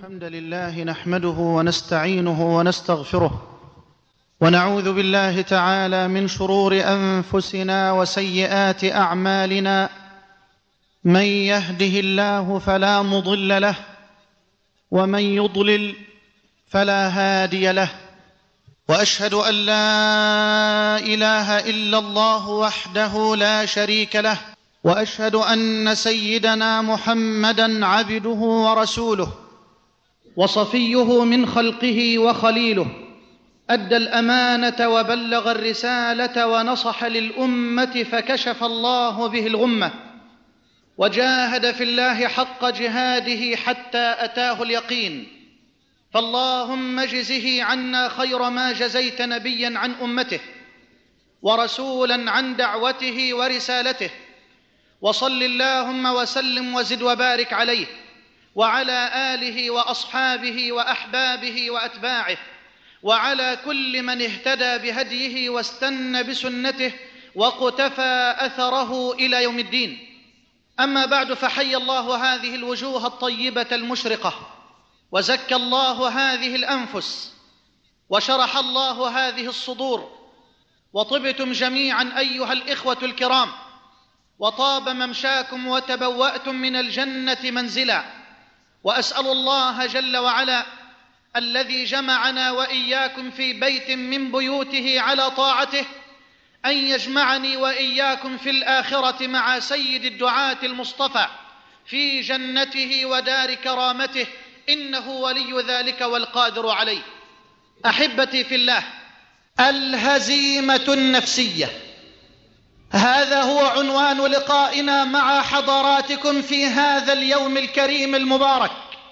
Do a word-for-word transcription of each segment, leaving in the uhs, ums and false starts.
الحمد لله نحمده ونستعينه ونستغفره ونعوذ بالله تعالى من شرور أنفسنا وسيئات أعمالنا. من يهده الله فلا مضل له ومن يضلل فلا هادي له، وأشهد أن لا إله إلا الله وحده لا شريك له، وأشهد أن سيدنا محمدًا عبده ورسوله وصفيه من خلقه وخليله، أدى الأمانة وبلغ الرسالة ونصح للأمة فكشف الله به الغمة، وجاهد في الله حق جهاده حتى أتاه اليقين. فاللهم اجزه عنا خير ما جزيت نبيا عن أمته ورسولا عن دعوته ورسالته، وصل اللهم وسلم وزد وبارك عليه وعلى آله وأصحابه وأحبابه وأتباعه وعلى كل من اهتدى بهديه واستنى بسنته واقتفى أثره إلى يوم الدين. أما بعد، فحي الله هذه الوجوه الطيبة المشرقة، وزكى الله هذه الأنفس، وشرح الله هذه الصدور، وطبتم جميعا أيها الإخوة الكرام، وطاب ممشاكم وتبوأتم من الجنة منزلا. وأسأل الله جل وعلا الذي جمعنا وإياكم في بيت من بيوته على طاعته أن يجمعني وإياكم في الآخرة مع سيد الدعاة المصطفى في جنته ودار كرامته، إنه ولي ذلك والقادر عليه. أحبتي في الله، الهزيمة النفسية، هذا هو عنوان لقائنا مع حضراتكم في هذا اليوم الكريم المبارك.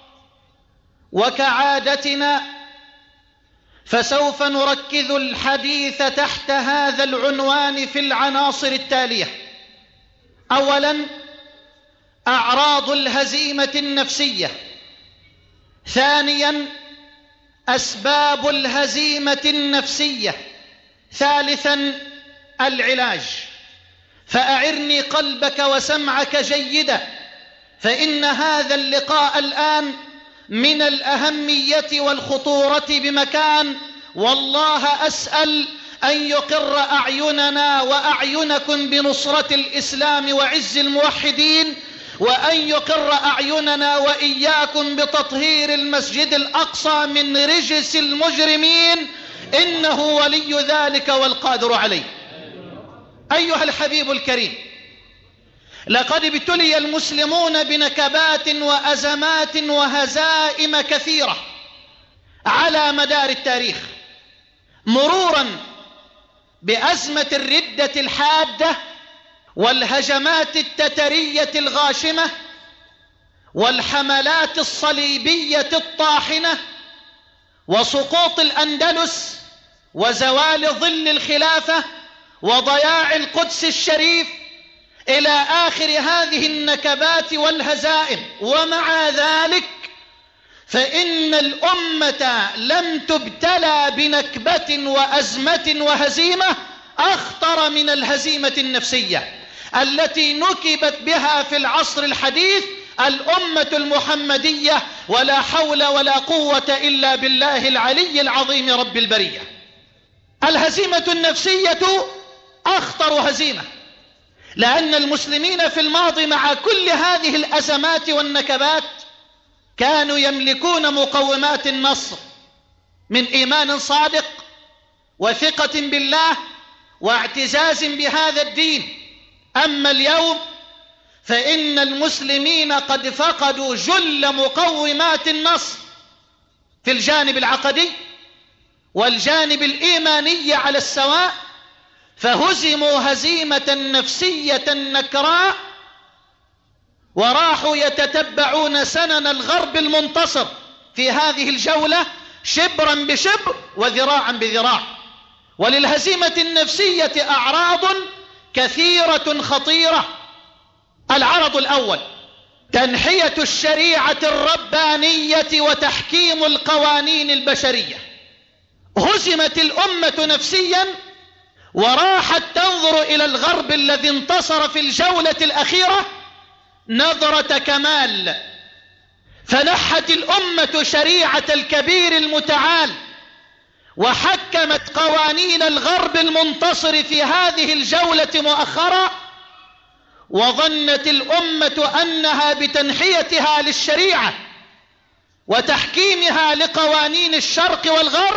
وكعادتنا فسوف نركز الحديث تحت هذا العنوان في العناصر التالية: أولا، أعراض الهزيمة النفسية; ثانيا، أسباب الهزيمة النفسية; ثالثا، العلاج. فأعرني قلبك وسمعك جيدا، فإن هذا اللقاء الآن من الأهمية والخطورة بمكان، والله أسأل أن يقر أعيننا وأعينكم بنصرة الإسلام وعز الموحدين، وأن يقر أعيننا وإياكم بتطهير المسجد الأقصى من رجس المجرمين، إنه ولي ذلك والقادر عليه. أيها الحبيب الكريم، لقد ابتلي المسلمون بنكبات وأزمات وهزائم كثيرة على مدار التاريخ، مرورا بأزمة الردة الحادة والهجمات التترية الغاشمة والحملات الصليبية الطاحنة وسقوط الأندلس وزوال ظل الخلافة وضياع القدس الشريف إلى آخر هذه النكبات والهزائم. ومع ذلك فإن الأمة لم تبتلى بنكبة وأزمة وهزيمة أخطر من الهزيمة النفسية التي نكبت بها في العصر الحديث الأمة المحمدية، ولا حول ولا قوة إلا بالله العلي العظيم رب البرية. الهزيمة النفسية أخطر هزيمة، لأن المسلمين في الماضي مع كل هذه الأزمات والنكبات كانوا يملكون مقومات النصر من إيمان صادق وثقة بالله واعتزاز بهذا الدين. أما اليوم فإن المسلمين قد فقدوا جل مقومات النصر في الجانب العقدي والجانب الإيماني على السواء، فهزموا هزيمة نفسية نكراء، وراحوا يتتبعون سنن الغرب المنتصر في هذه الجولة شبرا بشبر وذراعا بذراع. وللهزيمة النفسية أعراض كثيرة خطيرة. العرض الأول: تنحية الشريعة الربانية وتحكيم القوانين البشرية. هزمت الأمة نفسيا وراحت تنظر إلى الغرب الذي انتصر في الجولة الأخيرة نظرة كمال، فنحت الأمة شريعة الكبير المتعال وحكمت قوانين الغرب المنتصر في هذه الجولة مؤخرا، وظنت الأمة أنها بتنحيتها للشريعة وتحكيمها لقوانين الشرق والغرب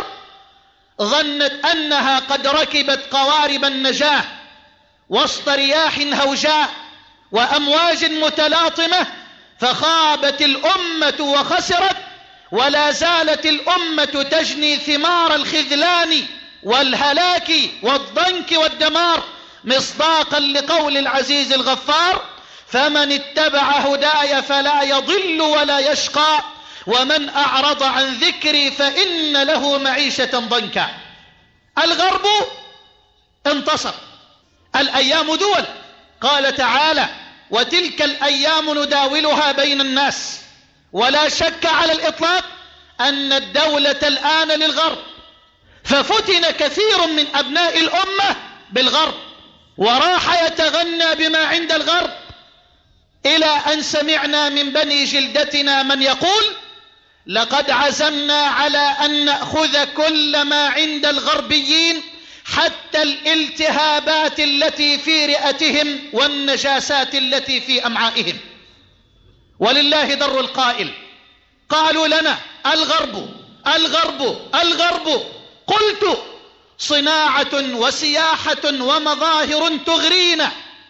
ظنت أنها قد ركبت قوارب النجاة وسط رياح هوجاء وأمواج متلاطمة، فخابت الأمة وخسرت، ولا زالت الأمة تجني ثمار الخذلان والهلاك والضنك والدمار، مصداقا لقول العزيز الغفار: فمن اتبع هداي فلا يضل ولا يشقى ومن أعرض عن ذكري فإن له معيشة ضنكا. الغرب انتصر. الأيام دول، قال تعالى: وتلك الأيام نداولها بين الناس. ولا شك على الإطلاق أن الدولة الآن للغرب، ففتن كثير من أبناء الأمة بالغرب وراح يتغنى بما عند الغرب، إلى أن سمعنا من بني جلدتنا من يقول: لقد عزمنا على أن نأخذ كل ما عند الغربيين حتى الالتهابات التي في رئتهم والنجاسات التي في أمعائهم. ولله در القائل. قالوا لنا: الغرب الغرب الغرب. قلت: صناعة وسياحة ومظاهر تغرينا،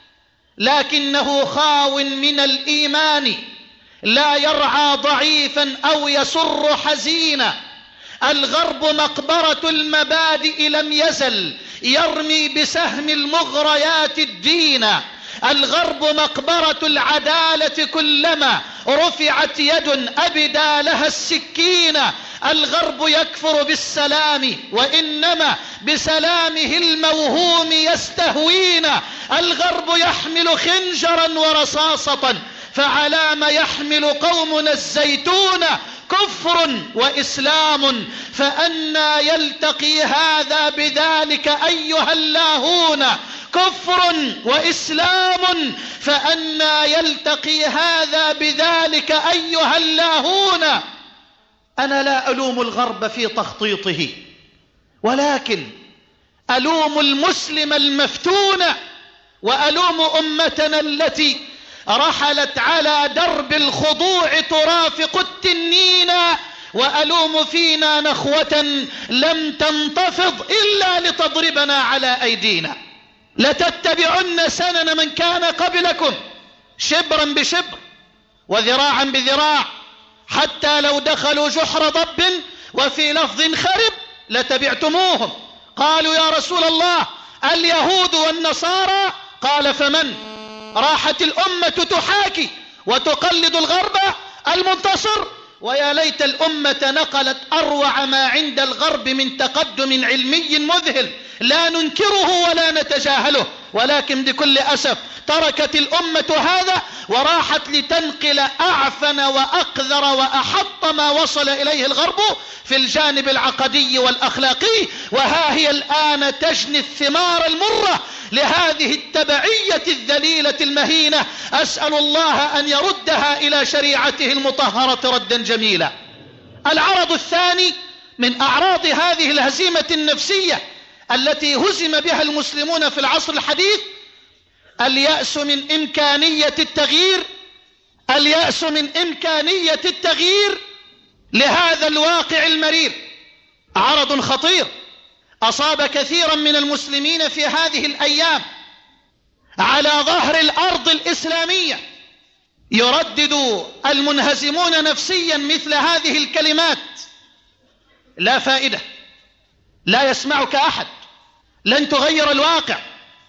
لكنه خاو من الإيمان، لا يرعى ضعيفا أو يسر حزينا. الغرب مقبرة المبادئ لم يزل يرمي بسهم المغريات الدين. الغرب مقبرة العدالة كلما رفعت يد أبدى لها السكين. الغرب يكفر بالسلام وإنما بسلامه الموهوم يستهوينا. الغرب يحمل خنجرا ورصاصة فعلى ما يحمل قومنا الزيتون. كفر وإسلام فأنا يلتقي هذا بذلك أيها اللاهون. كفر وإسلام فأنا يلتقي هذا بذلك أيها اللاهون. أنا لا ألوم الغرب في تخطيطه، ولكن ألوم المسلم المفتون، وألوم أمتنا التي رحلت على درب الخضوع ترافق التنين، وألوم فينا نخوة لم تنتفض إلا لتضربنا على أيدينا. لتتبعن سنن من كان قبلكم شبرا بشبر وذراعا بذراع، حتى لو دخلوا جحر ضب وفي لفظ خرب لتبعتموهم. قالوا: يا رسول الله، اليهود والنصارى؟ قال: فمن؟ راحت الأمة تحاكي وتقلد الغرب المنتصر، ويا ليت الأمة نقلت أروع ما عند الغرب من تقدم علمي مذهل لا ننكره ولا نتجاهله، ولكن بكل أسف تركت الأمة هذا وراحت لتنقل أعفن وأقذر وأحط ما وصل إليه الغرب في الجانب العقدي والأخلاقي، وها هي الآن تجني الثمار المرة لهذه التبعية الذليلة المهينة. أسأل الله أن يردها إلى شريعته المطهرة ردا جميلا. العرض الثاني من أعراض هذه الهزيمة النفسية التي هزم بها المسلمون في العصر الحديث اليأس من إمكانية التغيير. اليأس من إمكانية التغيير لهذا الواقع المرير. عرض خطير أصاب كثيرا من المسلمين في هذه الأيام. على ظهر الأرض الإسلامية يردد المنهزمون نفسيا مثل هذه الكلمات: لا فائدة، لا يسمعك أحد، لن تغير الواقع،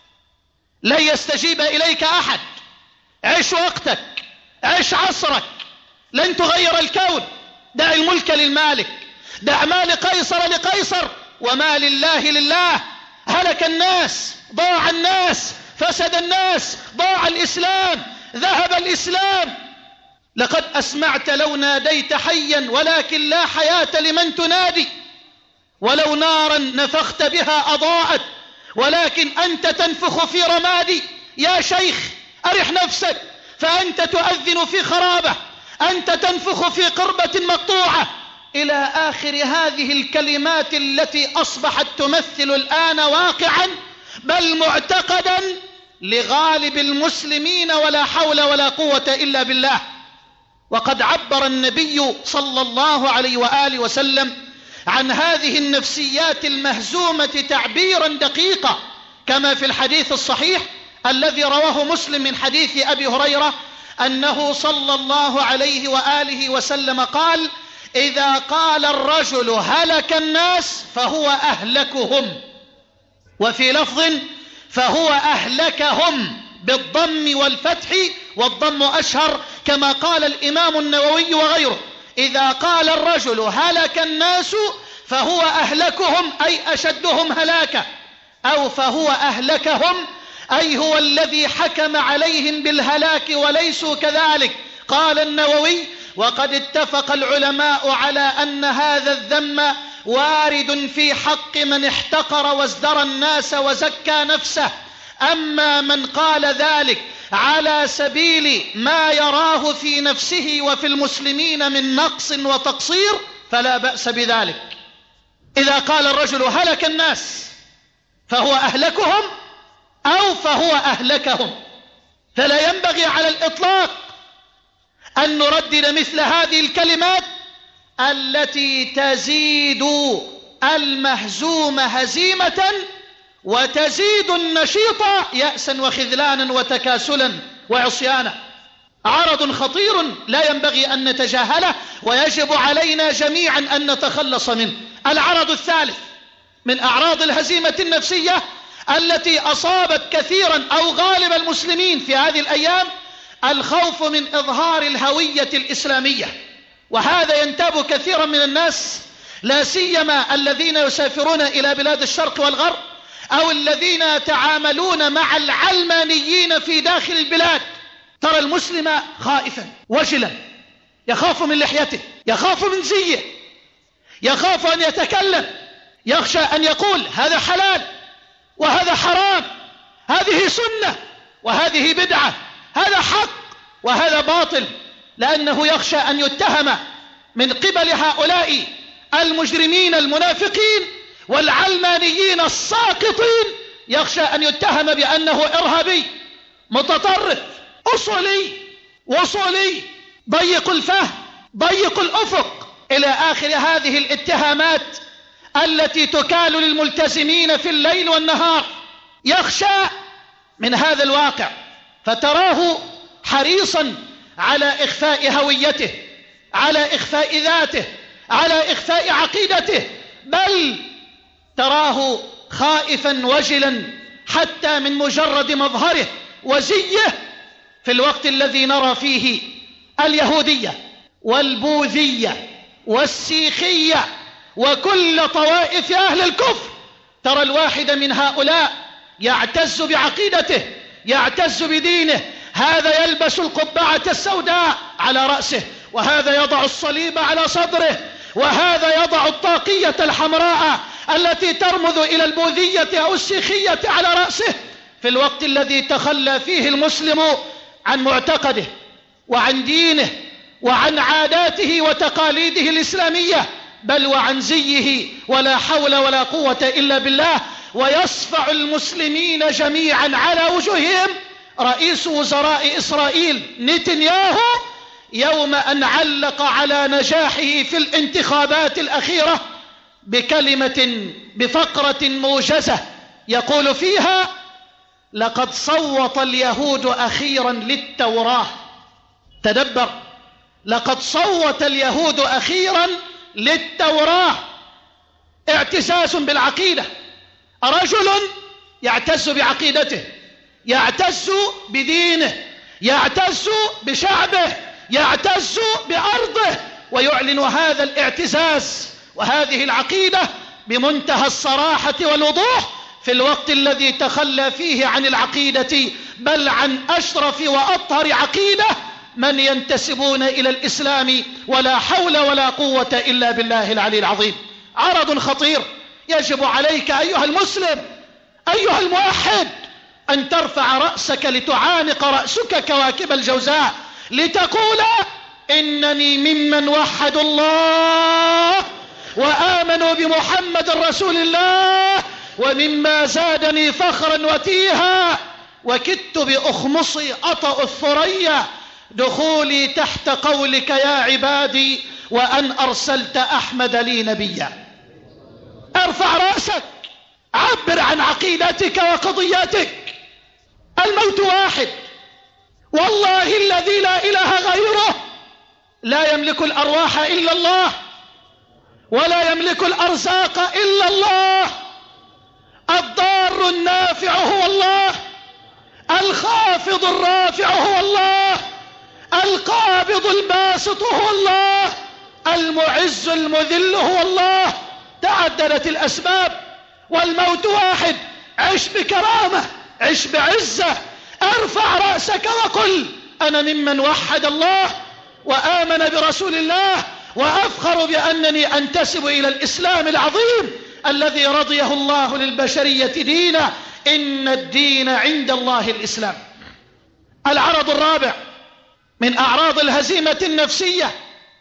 لن يستجيب إليك أحد، عش وقتك، عش عصرك، لن تغير الكون، دع الملك للمالك، دع مال قيصر لقيصر وما لله لله. هلك الناس، ضاع الناس، فسد الناس، ضاع الإسلام، ذهب الإسلام. لقد أسمعت لو ناديت حيا ولكن لا حياة لمن تنادي، ولو نارا نفخت بها أضاءت ولكن أنت تنفخ في رمادي. يا شيخ أرح نفسك، فأنت تؤذن في خرابة، أنت تنفخ في قربة مقطوعة، إلى آخر هذه الكلمات التي أصبحت تمثل الآن واقعا بل معتقدا لغالب المسلمين، ولا حول ولا قوة إلا بالله. وقد عبر النبي صلى الله عليه وآله وسلم عن هذه النفسيات المهزومة تعبيرا دقيقا، كما في الحديث الصحيح الذي رواه مسلم من حديث أبي هريرة أنه صلى الله عليه وآله وسلم قال: إذا قال الرجل هلك الناس فهو أهلكهم، وفي لفظ فهو أهلكهم بالضم والفتح، والضم أشهر كما قال الإمام النووي وغيره. إذا قال الرجل هلك الناس فهو أهلكهم أي أشدهم هلاكا، أو فهو أهلكهم أي هو الذي حكم عليهم بالهلاك وليسوا كذلك. قال النووي: وقد اتفق العلماء على أن هذا الذم وارد في حق من احتقر وازدرى الناس وزكى نفسه، أما من قال ذلك على سبيل ما يراه في نفسه وفي المسلمين من نقص وتقصير فلا بأس بذلك. إذا قال الرجل هلك الناس فهو أهلكهم أو فهو أهلكهم، فلا ينبغي على الإطلاق أن نردد مثل هذه الكلمات التي تزيد المهزوم هزيمة وتزيد النشيط يأسا وخذلانا وتكاسلا وعصيانا. عرض خطير لا ينبغي أن نتجاهله، ويجب علينا جميعا أن نتخلص منه. العرض الثالث من أعراض الهزيمة النفسية التي أصابت كثيرا أو غالب المسلمين في هذه الأيام الخوف من إظهار الهوية الإسلامية، وهذا ينتاب كثيرا من الناس، لا سيما الذين يسافرون إلى بلاد الشرق والغرب أو الذين يتعاملون مع العلمانيين في داخل البلاد. ترى المسلم خائفا وجلا، يخاف من لحيته، يخاف من زيه، يخاف أن يتكلم، يخشى أن يقول هذا حلال وهذا حرام، هذه سنة وهذه بدعة، هذا حق وهذا باطل، لأنه يخشى أن يتهم من قبل هؤلاء المجرمين المنافقين والعلمانيين الساقطين، يخشى أن يتهم بأنه إرهابي متطرف أصولي وصولي ضيق الفهم ضيق الأفق إلى آخر هذه الاتهامات التي تكال للملتزمين في الليل والنهار. يخشى من هذا الواقع فتراه حريصا على إخفاء هويته، على إخفاء ذاته، على إخفاء عقيدته، بل تراه خائفا وجلا حتى من مجرد مظهره وزيه، في الوقت الذي نرى فيه اليهودية والبوذية والسيخية وكل طوائف أهل الكفر. ترى الواحد من هؤلاء يعتز بعقيدته، يعتز بدينه، هذا يلبس القبعة السوداء على رأسه، وهذا يضع الصليب على صدره، وهذا يضع الطاقية الحمراء التي ترمز إلى البوذية أو السيخية على رأسه، في الوقت الذي تخلى فيه المسلم عن معتقده وعن دينه وعن عاداته وتقاليده الإسلامية، بل وعن زيه، ولا حول ولا قوة إلا بالله. ويصفع المسلمين جميعا على وجوههم رئيس وزراء إسرائيل نتنياهو يوم أن علق على نجاحه في الانتخابات الأخيرة بكلمة بفقرة موجزة يقول فيها: لقد صوت اليهود أخيرا للتوراة. تدبر، لقد صوت اليهود أخيرا للتوراة. اعتزاز بالعقيدة، رجل يعتز بعقيدته، يعتز بدينه، يعتز بشعبه، يعتز بأرضه، ويعلن هذا الاعتزاز وهذه العقيدة بمنتهى الصراحة والوضوح في الوقت الذي تخلى فيه عن العقيدة، بل عن أشرف وأطهر عقيدة من ينتسبون إلى الإسلام، ولا حول ولا قوة إلا بالله العلي العظيم. عرض خطير يجب عليك أيها المسلم أيها الموحد أن ترفع رأسك لتعانق رأسك كواكب الجوزاء، لتقول إنني ممن وحدوا الله وآمنوا بمحمد رسول الله، ومما زادني فخرا وتيها وكدت بأخمصي أطأ الثريا دخولي تحت قولك يا عبادي وأن أرسلت أحمد لي نبيا. ارفع رأسك، عبر عن عقيدتك وقضيتك. الموت واحد، والله الذي لا إله غيره. لا يملك الأرواح إلا الله، ولا يملك الأرزاق إلا الله. الضار النافع هو الله، الخافض الرافع هو الله، القابض الباسط هو الله، المعز المذل هو الله. تعددت الأسباب والموت واحد. عش بكرامة، عش بعزة. ارفع رأسك وقل أنا ممن وحد الله وآمن برسول الله، وأفخر بأنني أنتسب إلى الإسلام العظيم الذي رضيه الله للبشرية دينا. إن الدين عند الله الإسلام. العرض الرابع من أعراض الهزيمة النفسية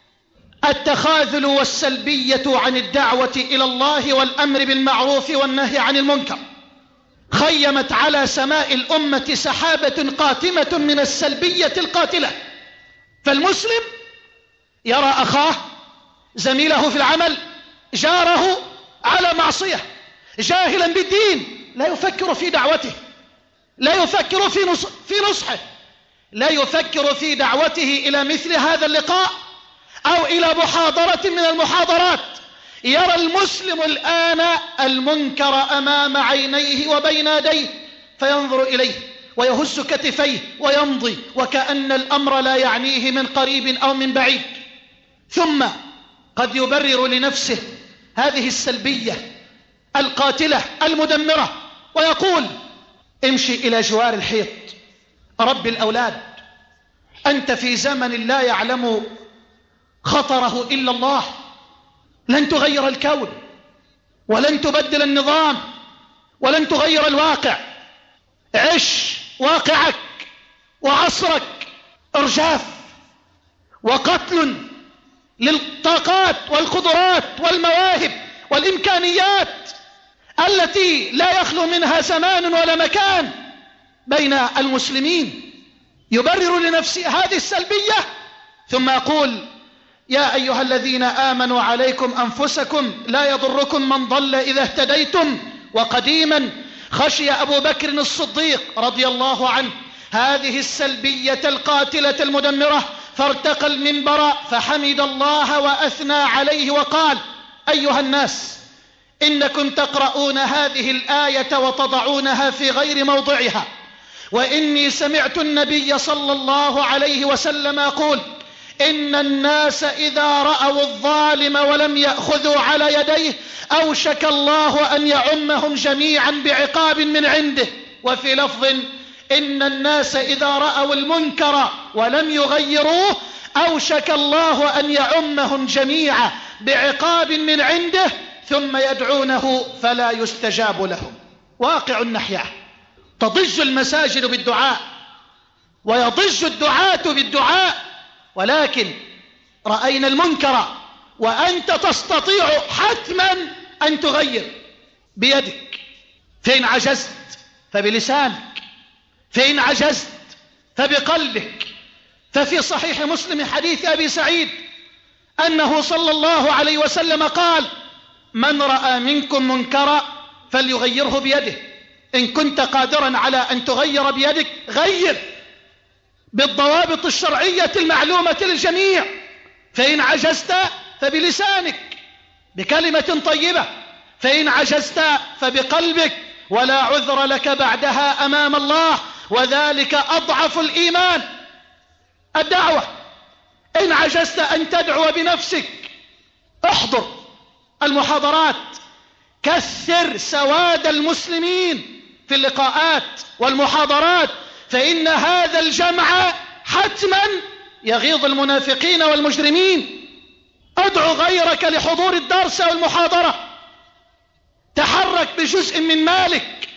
التخاذل والسلبية عن الدعوة إلى الله والأمر بالمعروف والنهي عن المنكر. خيمت على سماء الأمة سحابة قاتمة من السلبية القاتلة. فالمسلم يرى أخاه، زميله في العمل، جاره على معصية، جاهلا بالدين، لا يفكر في دعوته، لا يفكر في نص في نصحه، لا يفكر في دعوته إلى مثل هذا اللقاء أو إلى محاضرة من المحاضرات. يرى المسلم الآن المنكر أمام عينيه وبين يديه فينظر إليه ويهز كتفيه ويمضي وكأن الأمر لا يعنيه من قريب أو من بعيد. ثم قد يبرر لنفسه هذه السلبية القاتلة المدمرة ويقول امشي إلى جوار الحيط، رب الأولاد، أنت في زمن لا يعلم خطره إلا الله، لن تغير الكون ولن تبدل النظام ولن تغير الواقع. عش واقعك وعصرك. إرجاف وقتل للطاقات والقدرات والمواهب والإمكانيات التي لا يخلو منها زمان ولا مكان بين المسلمين. يبرر لنفسه هذه السلبية ثم يقول يا أيها الذين آمنوا عليكم أنفسكم لا يضركم من ضل إذا اهتديتم. وقديما خشي أبو بكر الصديق رضي الله عنه هذه السلبية القاتلة المدمرة، فارتقى المنبر فحمد الله وأثنى عليه وقال أيها الناس إنكم تقرؤون هذه الآية وتضعونها في غير موضعها، وإني سمعت النبي صلى الله عليه وسلم يقول إن الناس إذا رأوا الظالم ولم يأخذوا على يديه أوشك الله أن يعمهم جميعا بعقاب من عنده. وفي لفظ إن الناس إذا رأوا المنكر ولم يغيروه أوشك الله أن يعمهم جميعا بعقاب من عنده ثم يدعونه فلا يستجاب لهم. واقع نحياه. تضج المساجد بالدعاء ويضج الدعاة بالدعاء، ولكن رأينا المنكر وأنت تستطيع حتما أن تغير بيدك. فإن عجزت فبلسانك، فإن عجزت فبقلبك. ففي صحيح مسلم حديث أبي سعيد أنه صلى الله عليه وسلم قال من رأى منكم منكرا فليغيره بيده، إن كنت قادرا على أن تغير بيدك غير بالضوابط الشرعية المعلومة للجميع. فإن عجزت فبلسانك بكلمة طيبة، فإن عجزت فبقلبك، ولا عذر لك بعدها أمام الله، وذلك أضعف الإيمان. الدعوة إن عجزت أن تدعو بنفسك احضر المحاضرات، كثر سواد المسلمين في اللقاءات والمحاضرات، فإن هذا الجمع حتما يغيظ المنافقين والمجرمين. ادعو غيرك لحضور الدرس والمحاضرة، تحرك بجزء من مالك.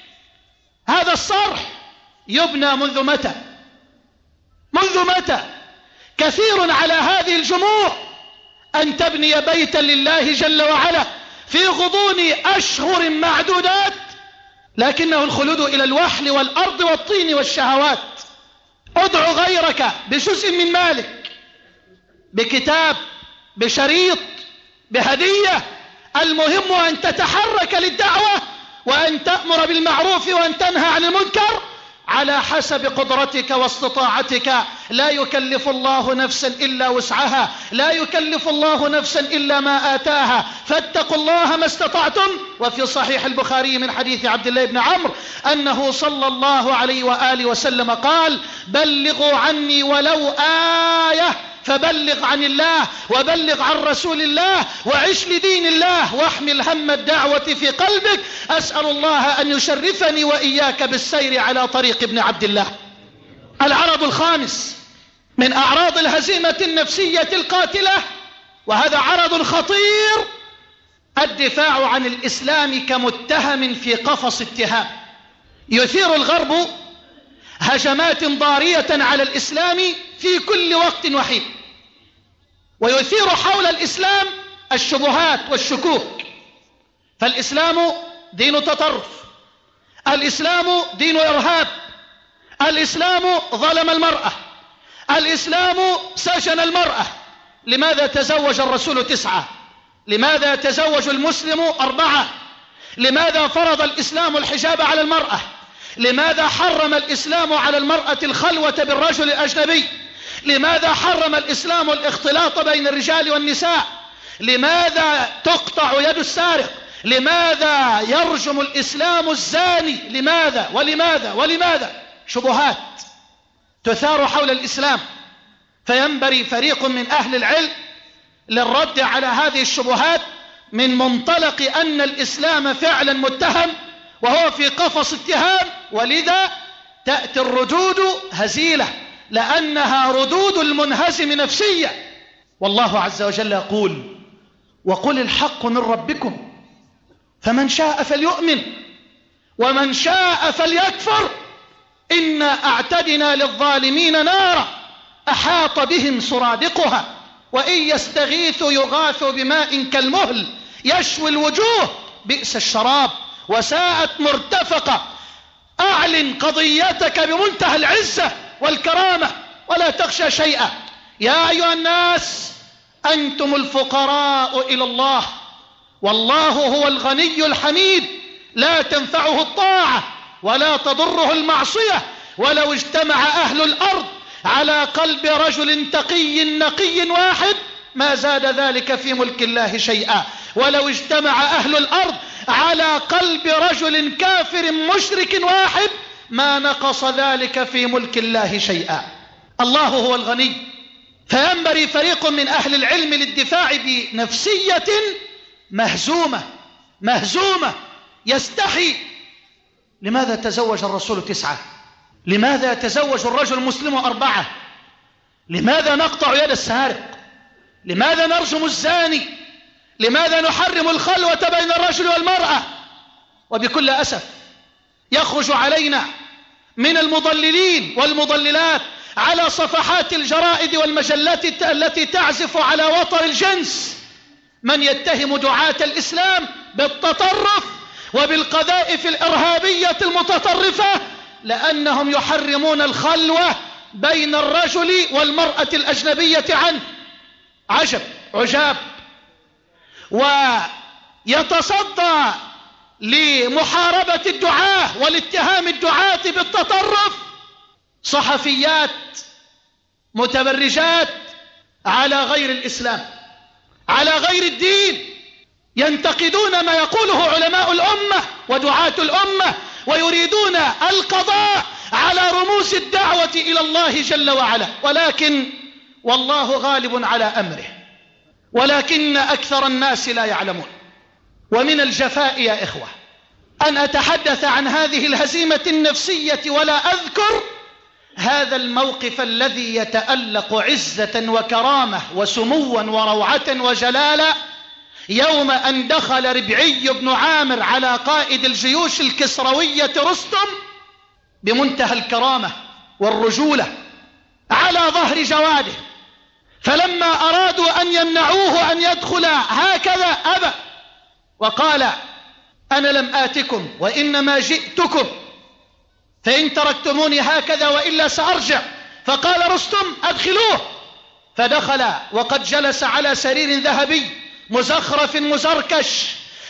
هذا الصرح يبنى منذ متى؟ منذ متى كثير على هذه الجموع أن تبني بيتا لله جل وعلا في غضون أشهر معدودات، لكنه الخلود إلى الوحل والأرض والطين والشهوات. ادع غيرك بجزء من مالك، بكتاب، بشريط، بهدية، المهم أن تتحرك للدعوة وأن تأمر بالمعروف وأن تنهى عن المنكر على حسب قدرتك واستطاعتك. لا يكلف الله نفسا إلا وسعها، لا يكلف الله نفسا إلا ما آتاها، فاتقوا الله ما استطعتم. وفي صحيح البخاري من حديث عبد الله بن عمرو أنه صلى الله عليه وآله وسلم قال: بلغوا عني ولو آية، فبلغ عن الله وبلغ عن رسول الله وعش لدين الله واحمل هم الدعوة في قلبك. أسأل الله أن يشرفني وإياك بالسير على طريق ابن عبد الله. العرض الخامس من أعراض الهزيمة النفسية القاتلة، وهذا عرض خطير، الدفاع عن الإسلام كمتهم في قفص اتهام. يثير الغرب هجمات ضارية على الإسلام في كل وقت وحين، ويثير حول الإسلام الشبهات والشكوك. فالإسلام دين تطرف، الإسلام دين إرهاب، الإسلام ظلم المرأة، الإسلام سجن المرأة. لماذا تزوج الرسول تسعة؟ لماذا تزوج المسلم أربعة؟ لماذا فرض الإسلام الحجاب على المرأة؟ لماذا حرم الإسلام على المرأة الخلوة بالرجل الأجنبي؟ لماذا حرم الإسلام الاختلاط بين الرجال والنساء؟ لماذا تقطع يد السارق؟ لماذا يرجم الإسلام الزاني؟ لماذا ولماذا ولماذا؟ شبهات تثار حول الإسلام، فينبري فريق من أهل العلم للرد على هذه الشبهات من منطلق أن الإسلام فعلا متهم وهو في قفص اتهام، ولذا تأتي الردود هزيلة لأنها ردود المنهزم نفسيا. والله عز وجل يقول: وقل الحق من ربكم فمن شاء فليؤمن ومن شاء فليكفر إنا أعتدنا للظالمين نارا أحاط بهم سرادقها وإن يستغيثوا يغاثوا بماء كالمهل يشوي الوجوه بئس الشراب وساءت مرتفقة. أعلن قضيتك بمنتهى العزة والكرامة ولا تخشى شيئا. يا أيها الناس أنتم الفقراء إلى الله والله هو الغني الحميد، لا تنفعه الطاعة ولا تضره المعصية. ولو اجتمع أهل الأرض على قلب رجل تقي نقي واحد ما زاد ذلك في ملك الله شيئا، ولو اجتمع أهل الأرض على قلب رجل كافر مشرك واحد ما نقص ذلك في ملك الله شيئا. الله هو الغني. فينبري فريق من أهل العلم للدفاع بنفسية مهزومة مهزومة يستحي. لماذا تزوج الرسول تسعة؟ لماذا يتزوج الرجل المسلم أربعة؟ لماذا نقطع يد السارق؟ لماذا نرجم الزاني؟ لماذا نحرم الخلوة بين الرجل والمرأة؟ وبكل أسف يخرج علينا من المضللين والمضللات على صفحات الجرائد والمجلات التي تعزف على وتر الجنس من يتهم دعاة الإسلام بالتطرف وبالقذائف الإرهابية المتطرفة لأنهم يحرمون الخلوة بين الرجل والمرأة الأجنبية عنه. عجب عجاب. ويتصدى لمحاربة الدعاة والاتهام الدعاة بالتطرف صحفيات متبرجات على غير الإسلام، على غير الدين، ينتقدون ما يقوله علماء الأمة ودعاة الأمة ويريدون القضاء على رموز الدعوة إلى الله جل وعلا. ولكن والله غالب على أمره، ولكن أكثر الناس لا يعلمون. ومن الجفاء يا إخوة أن أتحدث عن هذه الهزيمة النفسية ولا أذكر هذا الموقف الذي يتألق عزة وكرامة وسموا وروعة وجلالة يوم أن دخل ربعي بن عامر على قائد الجيوش الكسروية رستم بمنتهى الكرامة والرجولة على ظهر جواده فلما أرادوا أن يمنعوه أن يدخل هكذا أبى، وقال أنا لم آتكم وإنما جئتكم، فإن تركتموني هكذا وإلا سأرجع. فقال رستم أدخلوه، فدخل وقد جلس على سرير ذهبي مزخرف مزركش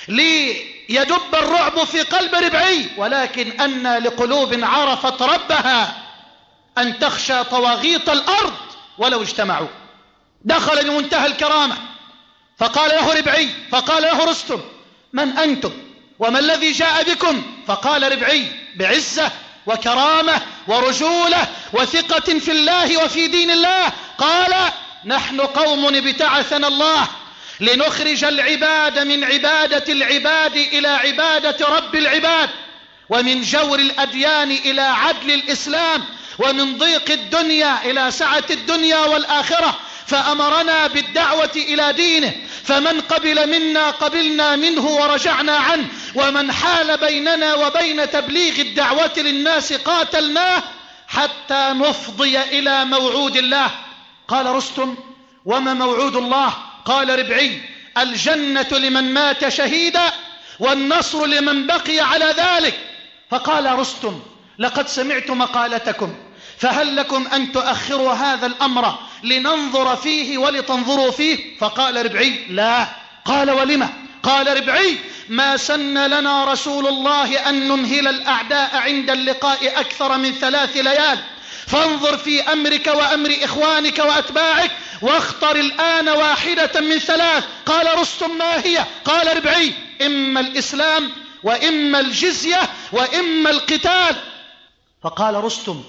ليدب الرعب في قلب ربعي، ولكن أن لقلوب عرفت ربها أن تخشى طواغيت الأرض ولو اجتمعوا. دخل بمنتهى الكرامة، فقال له ربعي، فقال له رستم من أنتم وما الذي جاء بكم؟ فقال ربعي بعزة وكرامة ورجولة وثقة في الله وفي دين الله، قال نحن قوم ابتعثنا الله لنخرج العباد من عبادة العباد إلى عبادة رب العباد، ومن جور الأديان إلى عدل الإسلام، ومن ضيق الدنيا إلى سعة الدنيا والآخرة، فأمرنا بالدعوة إلى دينه، فمن قبل منا قبلنا منه ورجعنا عنه، ومن حال بيننا وبين تبليغ الدعوة للناس قاتلناه حتى نفضي إلى موعود الله. قال رستم وما موعود الله؟ قال ربعي الجنة لمن مات شهيدا والنصر لمن بقي على ذلك. فقال رستم لقد سمعت مقالتكم، فهل لكم أن تؤخروا هذا الأمر لننظر فيه ولتنظروا فيه؟ فقال ربعي لا. قال ولم؟ قال ربعي ما سن لنا رسول الله أن نمهل الأعداء عند اللقاء أكثر من ثلاث ليال، فانظر في أمرك وأمر إخوانك وأتباعك واختر الآن واحدة من ثلاث. قال رستم ما هي؟ قال ربعي إما الإسلام وإما الجزية وإما القتال. فقال رستم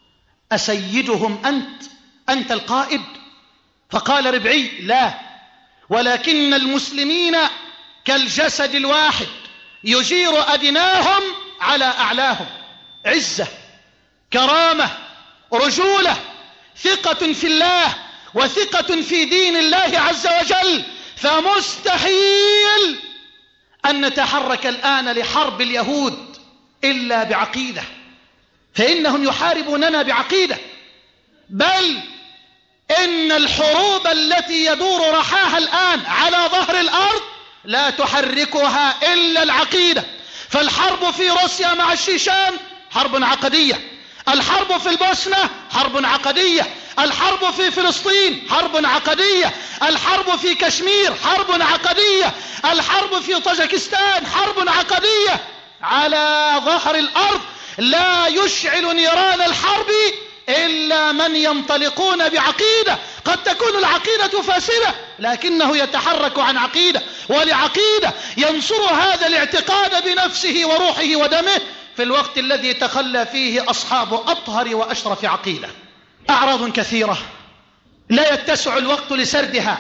أسيدهم أنت؟ أنت القائد؟ فقال ربعي لا، ولكن المسلمين كالجسد الواحد يجير أدناهم على أعلاهم، عزة كرامة رجولة ثقة في الله وثقة في دين الله عز وجل، فمستحيل أن نتحرك الآن لحرب اليهود إلا بعقيدة، فإنهم يحاربوننا بعقيدة، بل إن الحروب التي يدور رحاها الآن على ظهر الأرض لا تحركها إلا العقيدة. فالحرب في روسيا مع الشيشان حرب عقدية، الحرب في البوسنة حرب عقدية، الحرب في فلسطين حرب عقدية، الحرب في كشمير حرب عقدية، الحرب في طاجكستان حرب عقدية. على ظهر الأرض لا يشعل نيران الحرب إلا من ينطلقون بعقيدة. قد تكون العقيدة فاسدة لكنه يتحرك عن عقيدة، ولعقيدة ينصر هذا الاعتقاد بنفسه وروحه ودمه في الوقت الذي تخلى فيه أصحاب أطهر وأشرف عقيدة. أعراض كثيرة لا يتسع الوقت لسردها،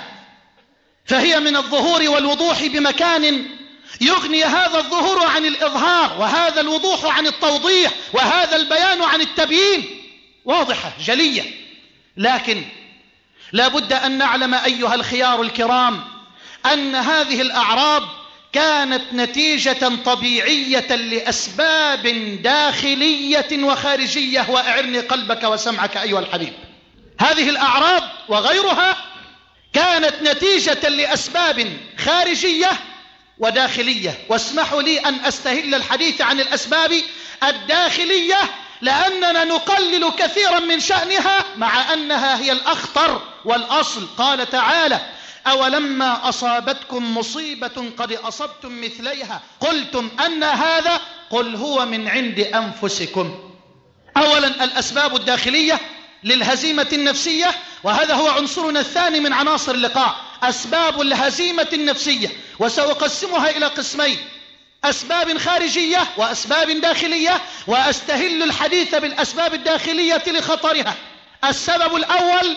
فهي من الظهور والوضوح بمكان يغني هذا الظهور عن الإظهار، وهذا الوضوح عن التوضيح، وهذا البيان عن التبيين، واضحة جلية. لكن لا بد أن نعلم أيها الخيار الكرام أن هذه الأعراض كانت نتيجة طبيعية لأسباب داخلية وخارجية، وأعرني قلبك وسمعك أيها الحبيب. هذه الأعراض وغيرها كانت نتيجة لأسباب خارجية وداخلية، واسمحوا لي أن أستهل الحديث عن الأسباب الداخلية لأننا نقلل كثيرا من شأنها مع أنها هي الأخطر والأصل. قال تعالى أولما أصابتكم مصيبة قد أصبتم مثليها قلتم أن هذا قل هو من عند أنفسكم. أولا الأسباب الداخلية للهزيمة النفسية، وهذا هو عنصرنا الثاني من عناصر اللقاء، أسباب الهزيمة النفسية، وسأقسمها إلى قسمين: أسباب خارجية وأسباب داخلية، وأستهل الحديث بالأسباب الداخلية لخطرها. السبب الأول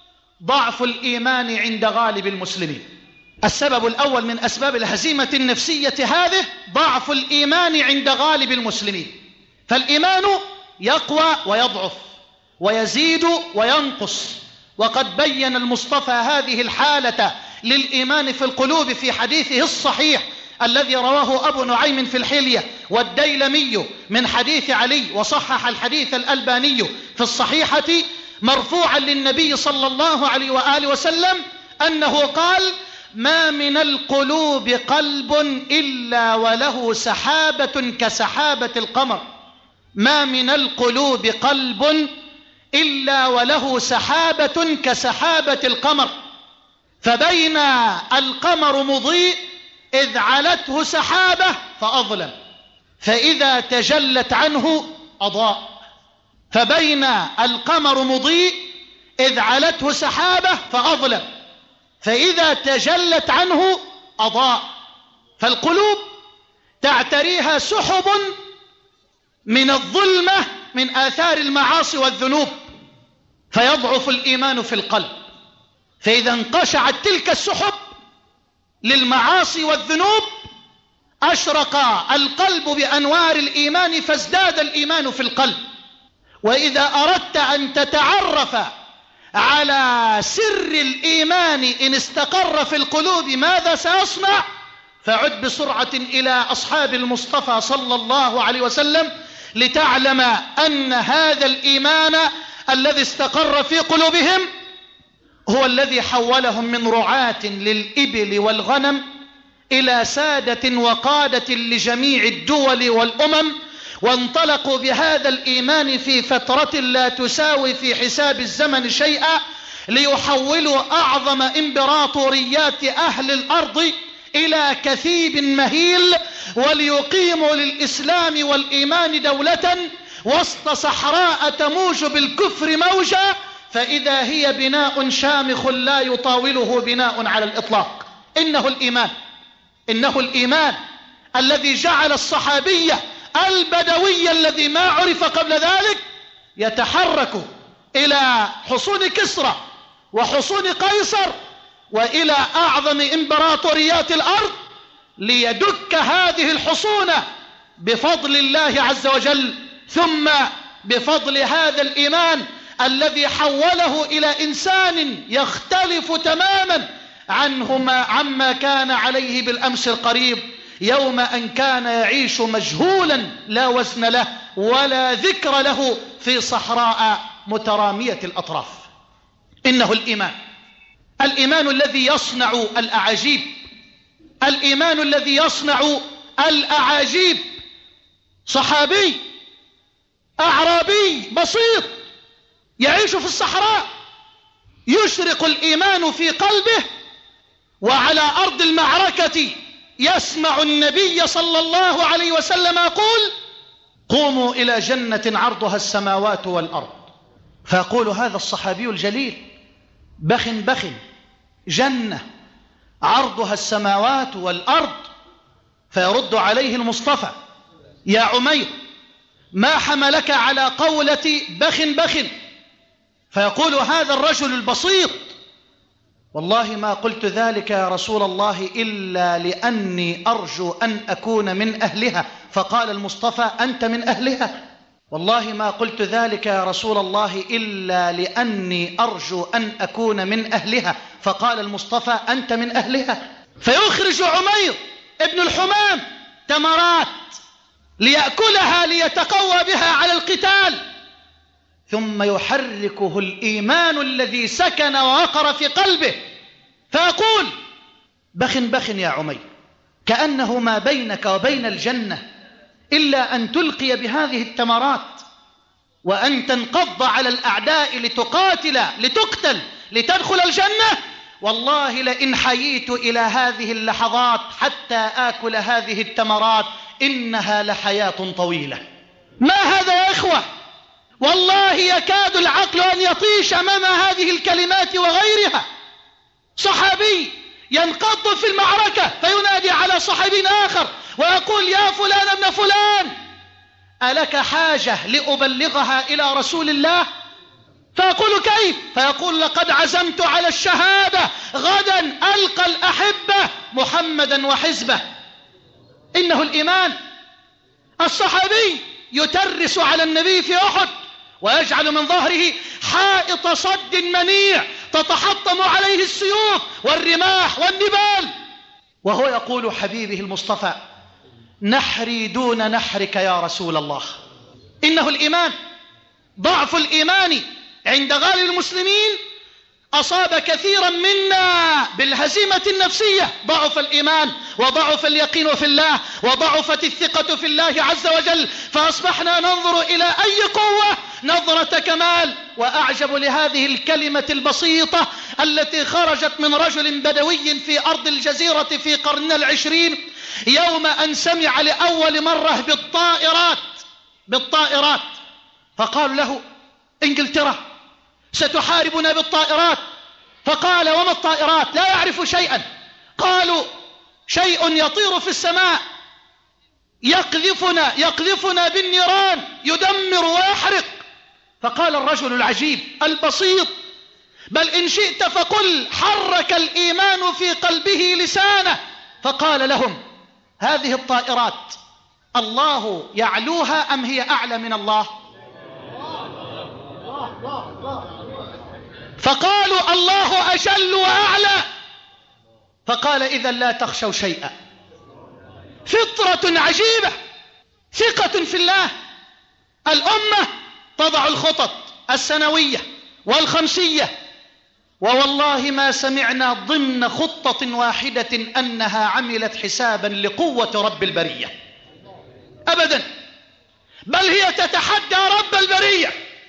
ضعف الإيمان عند غالب المسلمين. السبب الأول من أسباب الهزيمة النفسية هذه ضعف الإيمان عند غالب المسلمين، فالإيمان يقوى ويضعف ويزيد وينقص، وقد بين المصطفى هذه الحالة للإيمان في القلوب في حديثه الصحيح الذي رواه أبو نعيم في الحلية والديلمي من حديث علي، وصحح الحديث الألباني في الصحيحة مرفوعا للنبي صلى الله عليه وآله وسلم أنه قال: ما من القلوب قلب إلا وله سحابة كسحابة القمر. ما من القلوب قلب إلا وله سحابة كسحابة القمر، فبين القمر مضيء إذ علته سحابة فأظلم، فإذا تجلت عنه أضاء. فبين القمر مضيء إذ علته سحابة فأظلم، فإذا تجلت عنه أضاء. فالقلوب تعتريها سحب من الظلمة من آثار المعاصي والذنوب، فيضعف الإيمان في القلب. فإذا انقشعت تلك السحب للمعاصي والذنوب أشرق القلب بأنوار الإيمان فازداد الإيمان في القلب. وإذا أردت أن تتعرف على سر الإيمان إن استقر في القلوب ماذا سيصنع؟ فعد بسرعة إلى أصحاب المصطفى صلى الله عليه وسلم لتعلم أن هذا الإيمان الذي استقر في قلوبهم هو الذي حولهم من رعاة للإبل والغنم إلى سادة وقادة لجميع الدول والأمم، وانطلقوا بهذا الإيمان في فترة لا تساوي في حساب الزمن شيئا ليحولوا أعظم إمبراطوريات أهل الأرض إلى كثيب مهيل، وليقيموا للإسلام والإيمان دولة وسط صحراء تموج بالكفر موجا، فإذا هي بناء شامخ لا يطاوله بناء على الإطلاق. إنه الإيمان، إنه الإيمان الذي جعل الصحابية البدوي الذي ما عرف قبل ذلك يتحرك إلى حصون كسرى وحصون قيصر وإلى أعظم إمبراطوريات الأرض ليدك هذه الحصون بفضل الله عز وجل، ثم بفضل هذا الإيمان الذي حوله إلى إنسان يختلف تماما عنهما عما كان عليه بالأمس القريب، يوم أن كان يعيش مجهولا لا وزن له ولا ذكر له في صحراء مترامية الأطراف. إنه الإيمان، الإيمان الذي يصنع الأعاجيب، الإيمان الذي يصنع الأعاجيب. صحابي أعرابي بسيط يعيش في الصحراء، يشرق الإيمان في قلبه، وعلى أرض المعركة يسمع النبي صلى الله عليه وسلم يقول: قوموا إلى جنة عرضها السماوات والأرض. فيقول هذا الصحابي الجليل: بخ بخ، جنة عرضها السماوات والأرض. فيرد عليه المصطفى: يا عمير، ما حملك على قولة بخ بخ؟ فيقول هذا الرجل البسيط: والله ما قلت ذلك يا رسول الله إلا لأني أرجو أن أكون من أهلها. فقال المصطفى: أنت من أهلها. والله ما قلت ذلك يا رسول الله إلا لأني أرجو أن أكون من أهلها. فقال المصطفى: أنت من أهلها. فيخرج عمير ابن الحمام تمرات ليأكلها ليتقوى بها على القتال، ثم يحركه الإيمان الذي سكن ووقر في قلبه، فيقول: بخ بخ يا عمير، كأنه ما بينك وبين الجنة إلا أن تلقي بهذه التمرات وأن تنقض على الأعداء لتقاتل لتقتل لتدخل الجنة. والله لئن حييت إلى هذه اللحظات حتى آكل هذه التمرات إنها لحياة طويلة. ما هذا يا إخوة؟ والله يكاد العقل أن يطيش أمام هذه الكلمات وغيرها. صحابي ينقض في المعركة فينادي على صحابي آخر ويقول: يا فلان ابن فلان، ألك حاجة لأبلغها إلى رسول الله؟ فيقول: كيف؟ فيقول: لقد عزمت على الشهادة، غدا ألقى الأحبة محمدا وحزبه. إنه الإيمان. الصحابي يترس على النبي في أحد ويجعل من ظهره حائط صد منيع تتحطم عليه السيوف والرماح والنبال، وهو يقول: حبيبه المصطفى، نحري دون نحرك يا رسول الله. إنه الإيمان. ضعف الإيمان عند غالب المسلمين أصاب كثيرا منا بالهزيمة النفسية، ضعف الإيمان وضعف اليقين في الله وضعفت الثقة في الله عز وجل، فأصبحنا ننظر إلى أي قوة نظرة كمال. وأعجب لهذه الكلمة البسيطة التي خرجت من رجل بدوي في أرض الجزيرة في قرننا العشرين يوم أن سمع لأول مرة بالطائرات بالطائرات فقالوا له: إنجلترا ستحاربنا بالطائرات. فقال: وما الطائرات؟ لا يعرف شيئا. قالوا: شيء يطير في السماء يقذفنا يقذفنا بالنيران، يدمر ويحرق. فقال الرجل العجيب البسيط: بل إن شئت فقل حرك الإيمان في قلبه لسانه. فقال لهم: هذه الطائرات الله يعلوها أم هي أعلى من الله؟ فقالوا: الله أجل وأعلى. فقال: إذا لا تخشوا شيئا. فطرة عجيبة، ثقة في الله. الأمة تضع الخطط السنوية والخمسية، ووالله ما سمعنا ضمن خطة واحدة أنها عملت حسابا لقوة رب البرية أبدا، بل هي تتحدى رب البرية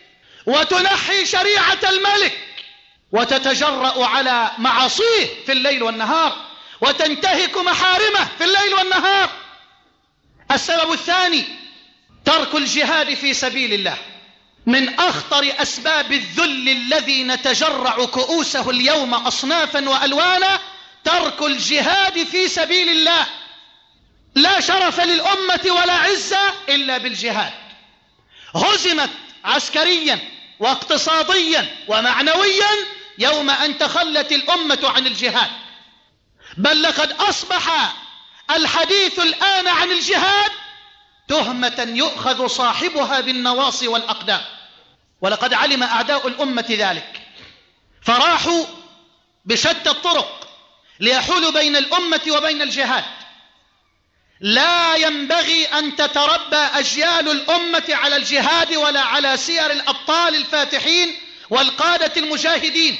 وتنحي شريعة الملك وتتجرأ على معاصيه في الليل والنهار وتنتهك محارمه في الليل والنهار. السبب الثاني ترك الجهاد في سبيل الله. من أخطر أسباب الذل الذي نتجرع كؤوسه اليوم أصنافا وألوانا ترك الجهاد في سبيل الله. لا شرف للأمة ولا عزة إلا بالجهاد. هزمت عسكريا واقتصاديا ومعنويا يوم أن تخلت الأمة عن الجهاد، بل لقد أصبح الحديث الآن عن الجهاد تهمة يؤخذ صاحبها بالنواصي والأقدام، ولقد علم أعداء الأمة ذلك، فراحوا بشتى الطرق ليحولوا بين الأمة وبين الجهاد. لا ينبغي أن تتربى أجيال الأمة على الجهاد ولا على سير الأبطال الفاتحين والقادة المجاهدين،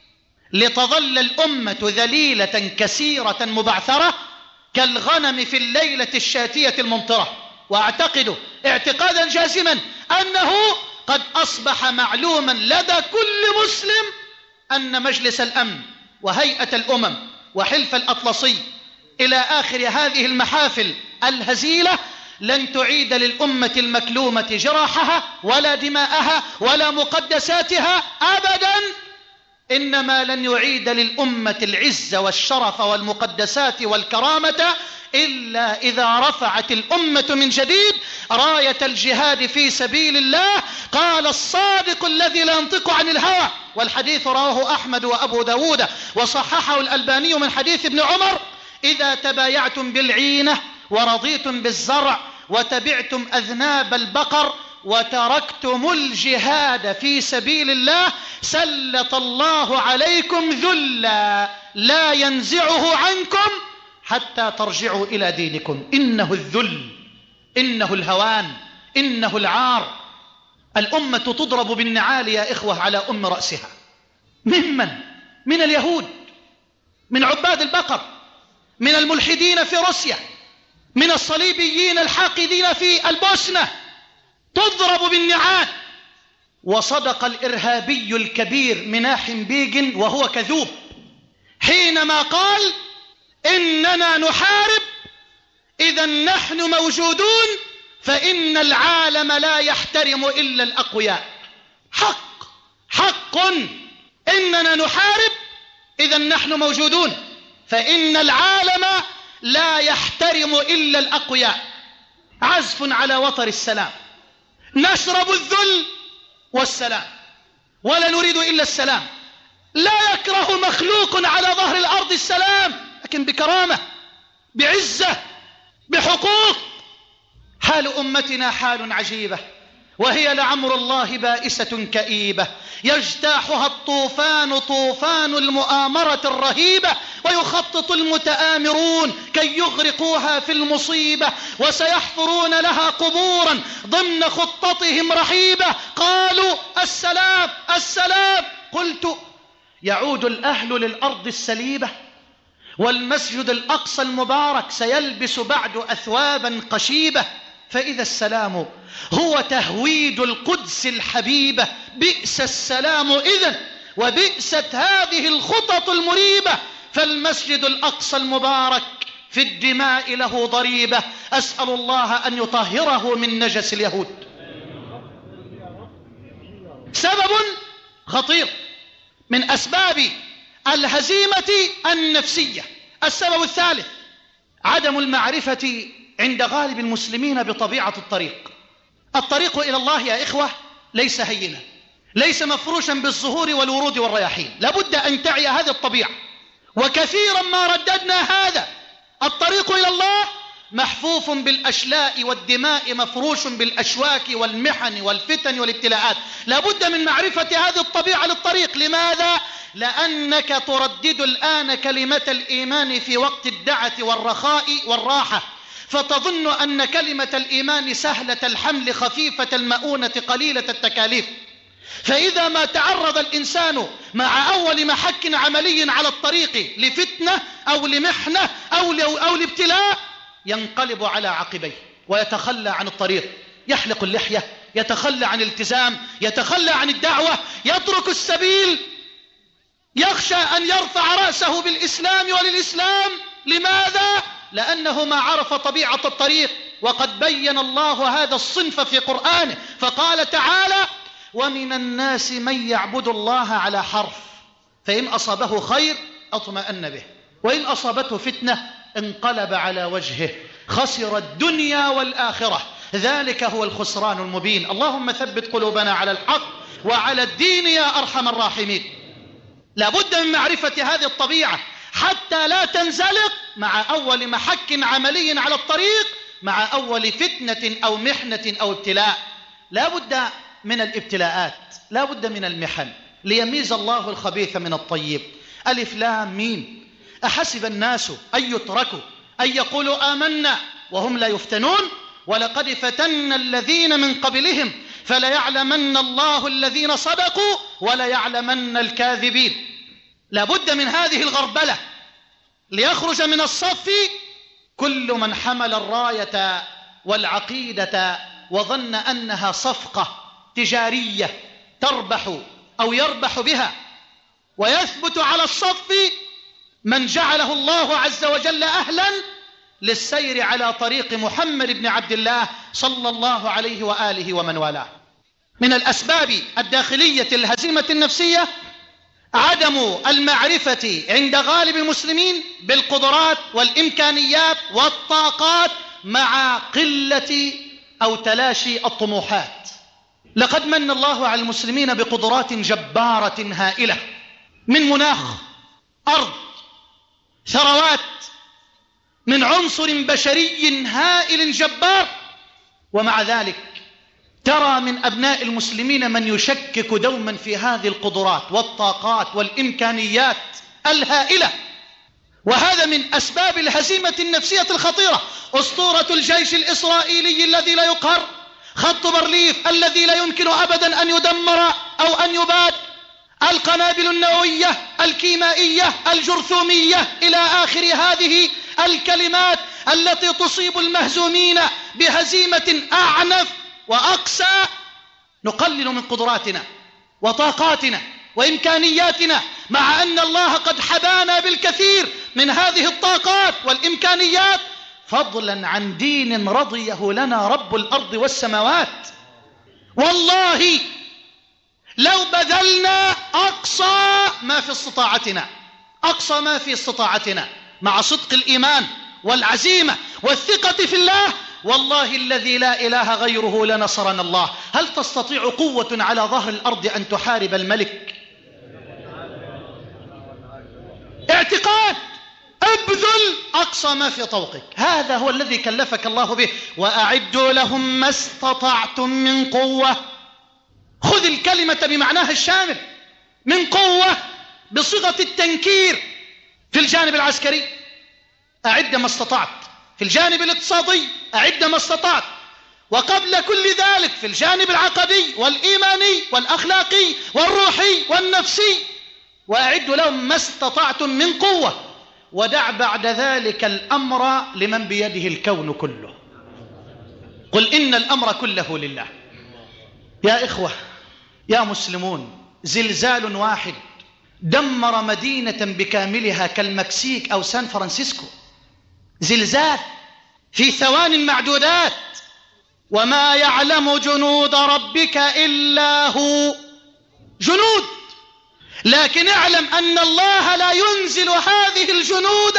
لتظل الأمة ذليلة كسيرة مبعثرة كالغنم في الليلة الشاتية الممطرة. وأعتقد اعتقادا جازما أنه قد أصبح معلوما لدى كل مسلم أن مجلس الأمن وهيئة الأمم وحلف الأطلسي إلى آخر هذه المحافل الهزيلة لن تعيد للأمة المكلومة جراحها ولا دماءها ولا مقدساتها أبدا، إنما لن يعيد للأمة العز والشرف والمقدسات والكرامة إلا إذا رفعت الأمة من جديد راية الجهاد في سبيل الله. قال الصادق الذي لا ينطق عن الهوى، والحديث رواه أحمد وأبو داود وصححه الألباني من حديث ابن عمر: إذا تبايعتم بالعينة ورضيتم بالزرع وتبعتم أذناب البقر وتركتم الجهاد في سبيل الله سلط الله عليكم ذلا لا ينزعه عنكم حتى ترجعوا إلى دينكم. إنه الذل، إنه الهوان، إنه العار. الأمة تضرب بالنعال يا إخوة على أم رأسها. ممن؟ من اليهود، من عباد البقر، من الملحدين في روسيا، من الصليبيين الحاقدين في البوسنة، تضرب بالنعال. وصدق الإرهابي الكبير مناحم بيجن وهو كذوب حينما قال: إننا نحارب إذا نحن موجودون فإن العالم لا يحترم إلا الأقوياء. حق حق إننا نحارب إذا نحن موجودون فإن العالم لا يحترم إلا الأقوياء. عزف على وتر السلام، نشرب الذل والسلام ولا نريد إلا السلام. لا يكره مخلوق على ظهر الأرض السلام، لكن بكرامة، بعزة، بحقوق. حال أمتنا حال عجيبة، وهي لعمر الله بائسة كئيبة، يجتاحها الطوفان طوفان المؤامرة الرهيبة ويخطط المتآمرون كي يغرقوها في المصيبة، وسيحفرون لها قبورا ضمن خطتهم رحيبة. قالوا السلام السلام. قلت يعود الأهل للأرض السليبة، والمسجد الأقصى المبارك سيلبس بعد أثوابا قشيبة، فإذا السلام هو تهويد القدس الحبيبة. بئس السلام إذن، وبئست هذه الخطط المريبة، فالمسجد الأقصى المبارك في الدماء له ضريبة. أسأل الله أن يطهره من نجس اليهود. سبب خطير من أسباب الهزيمة النفسية. السبب الثالث عدم المعرفة عند غالب المسلمين بطبيعة الطريق. الطريق إلى الله يا إخوة ليس هينا، ليس مفروشا بالزهور والورود والرياحين، لابد أن تعي هذه الطبيعة، وكثيرا ما رددنا هذا. الطريق إلى الله محفوف بالأشلاء والدماء، مفروش بالأشواك والمحن والفتن والابتلاءات. لابد من معرفة هذه الطبيعة للطريق. لماذا؟ لأنك تردد الآن كلمة الإيمان في وقت الدعة والرخاء والراحة، فتظن أن كلمة الإيمان سهلة الحمل خفيفة المؤونة قليلة التكاليف. فإذا ما تعرض الإنسان مع أول محك عملي على الطريق لفتنة أو لمحنة أو أو لابتلاء، ينقلب على عقبيه ويتخلى عن الطريق، يحلق اللحية، يتخلى عن الالتزام، يتخلى عن الدعوة، يترك السبيل، يخشى أن يرفع رأسه بالإسلام وللإسلام. لماذا؟ لأنه ما عرف طبيعة الطريق. وقد بين الله هذا الصنف في قرآنه فقال تعالى: ومن الناس من يعبد الله على حرف، فإن أصابه خير اطمأن به، وإن أصابته فتنة انقلب على وجهه، خسر الدنيا والآخرة، ذلك هو الخسران المبين. اللهم ثبت قلوبنا على الحق وعلى الدين يا أرحم الراحمين. لابد من معرفة هذه الطبيعة حتى لا تنزلق مع أول محك عملي على الطريق، مع أول فتنة أو محنة أو ابتلاء. لابد من الابتلاءات، لابد من المحن، ليميز الله الخبيث من الطيب. ألف لام ميم. أحسب الناس أن يتركوا أن يقولوا آمنا وهم لا يفتنون، ولقد فتنا الذين من قبلهم فليعلمن الله الذين صدقوا وليعلمن الكاذبين. لابد من هذه الغربلة ليخرج من الصف كل من حمل الراية والعقيدة وظن أنها صفقة تجارية تربح أو يربح بها، ويثبت على الصف من جعله الله عز وجل أهلا للسير على طريق محمد بن عبد الله صلى الله عليه وآله ومن والاه. من الأسباب الداخلية الهزيمة النفسية عدم المعرفة عند غالب المسلمين بالقدرات والإمكانيات والطاقات مع قلة أو تلاشي الطموحات. لقد من الله على المسلمين بقدرات جبارة هائلة، من مناخ، أرض، ثروات، من عنصر بشري هائل جبار، ومع ذلك ترى من أبناء المسلمين من يشكك دوما في هذه القدرات والطاقات والإمكانيات الهائلة. وهذا من أسباب الهزيمة النفسية الخطيرة. أسطورة الجيش الإسرائيلي الذي لا يقهر، خط بارليف الذي لا يمكن أبدا أن يدمر أو أن يباد، القنابل النووية الكيمائية الجرثومية إلى آخر هذه الكلمات التي تصيب المهزومين بهزيمة أعنف وأقسى. نقلل من قدراتنا وطاقاتنا وإمكانياتنا، مع أن الله قد حبانا بالكثير من هذه الطاقات والإمكانيات، فضلا عن دين رضيه لنا رب الأرض والسماوات. والله لو بذلنا أقصى ما في استطاعتنا، أقصى ما في استطاعتنا مع صدق الإيمان والعزيمة والثقة في الله، والله الذي لا إله غيره لنصرنا الله. هل تستطيع قوة على ظهر الأرض أن تحارب الملك؟ اعتقاد، ابذل أقصى ما في طوقك، هذا هو الذي كلفك الله به. وأعدوا لهم ما استطعتم من قوة. خذ الكلمة بمعناها الشامل، من قوة بصيغة التنكير في الجانب العسكري أعد ما استطعت، في الجانب الاقتصادي أعد ما استطعت، وقبل كل ذلك في الجانب العقدي والإيماني والأخلاقي والروحي والنفسي، وأعد لهم ما استطعتم من قوة، ودع بعد ذلك الأمر لمن بيده الكون كله. قل إن الأمر كله لله. يا إخوة يا مسلمون، زلزال واحد دمر مدينة بكاملها كالمكسيك أو سان فرانسيسكو، زلزال في ثوان معدودات، وما يعلم جنود ربك إلا هو. جنود، لكن اعلم أن الله لا ينزل هذه الجنود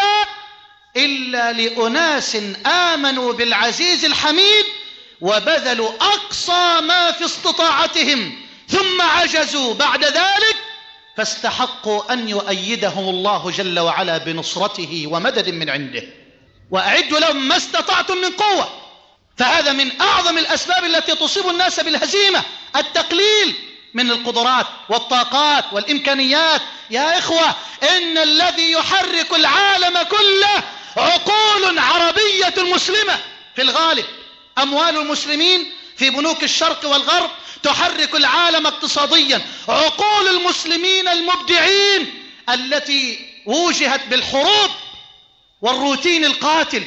إلا لأناس آمنوا بالعزيز الحميد وبذلوا أقصى ما في استطاعتهم، ثم عجزوا بعد ذلك فاستحقوا أن يؤيدهم الله جل وعلا بنصرته ومدد من عنده. وأعدوا لهم ما استطعتم من قوة. فهذا من أعظم الأسباب التي تصيب الناس بالهزيمة، التقليل من القدرات والطاقات والإمكانيات. يا إخوة، إن الذي يحرك العالم كله عقول عربية مسلمة في الغالب. أموال المسلمين في بنوك الشرق والغرب تحرك العالم اقتصاديا. عقول المسلمين المبدعين التي وجهت بالحروب والروتين القاتل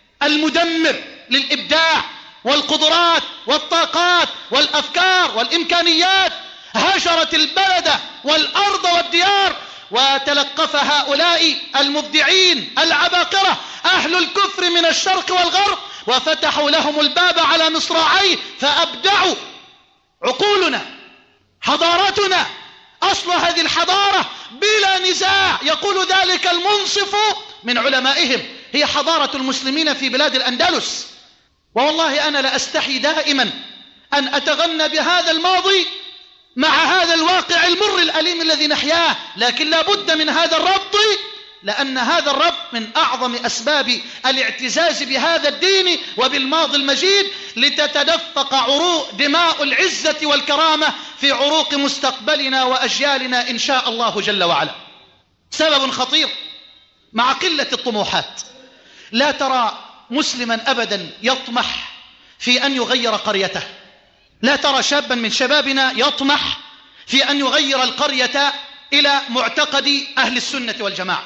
المدمر للإبداع والقدرات والطاقات والأفكار والإمكانيات، هجرت البلد والأرض والديار وتلقف هؤلاء المبدعين العباقرة أهل الكفر من الشرق والغرب، وفتحوا لهم الباب على مصراعيه فأبدعوا. عقولنا، حضارتنا، أصل هذه الحضارة بلا نزاع يقول ذلك المنصف من علمائهم هي حضارة المسلمين في بلاد الأندلس. والله أنا لا أستحي دائما أن أتغنى بهذا الماضي مع هذا الواقع المر الأليم الذي نحياه، لكن لا بد من هذا الربط، لأن هذا الربط من أعظم أسباب الاعتزاز بهذا الدين وبالماضي المجيد، لتتدفق عروق دماء العزة والكرامة في عروق مستقبلنا وأجيالنا إن شاء الله جل وعلا. سبب خطير مع قلة الطموحات. لا ترى مسلما أبدا يطمح في أن يغير قريته، لا ترى شابا من شبابنا يطمح في أن يغير القرية إلى معتقد أهل السنة والجماعة،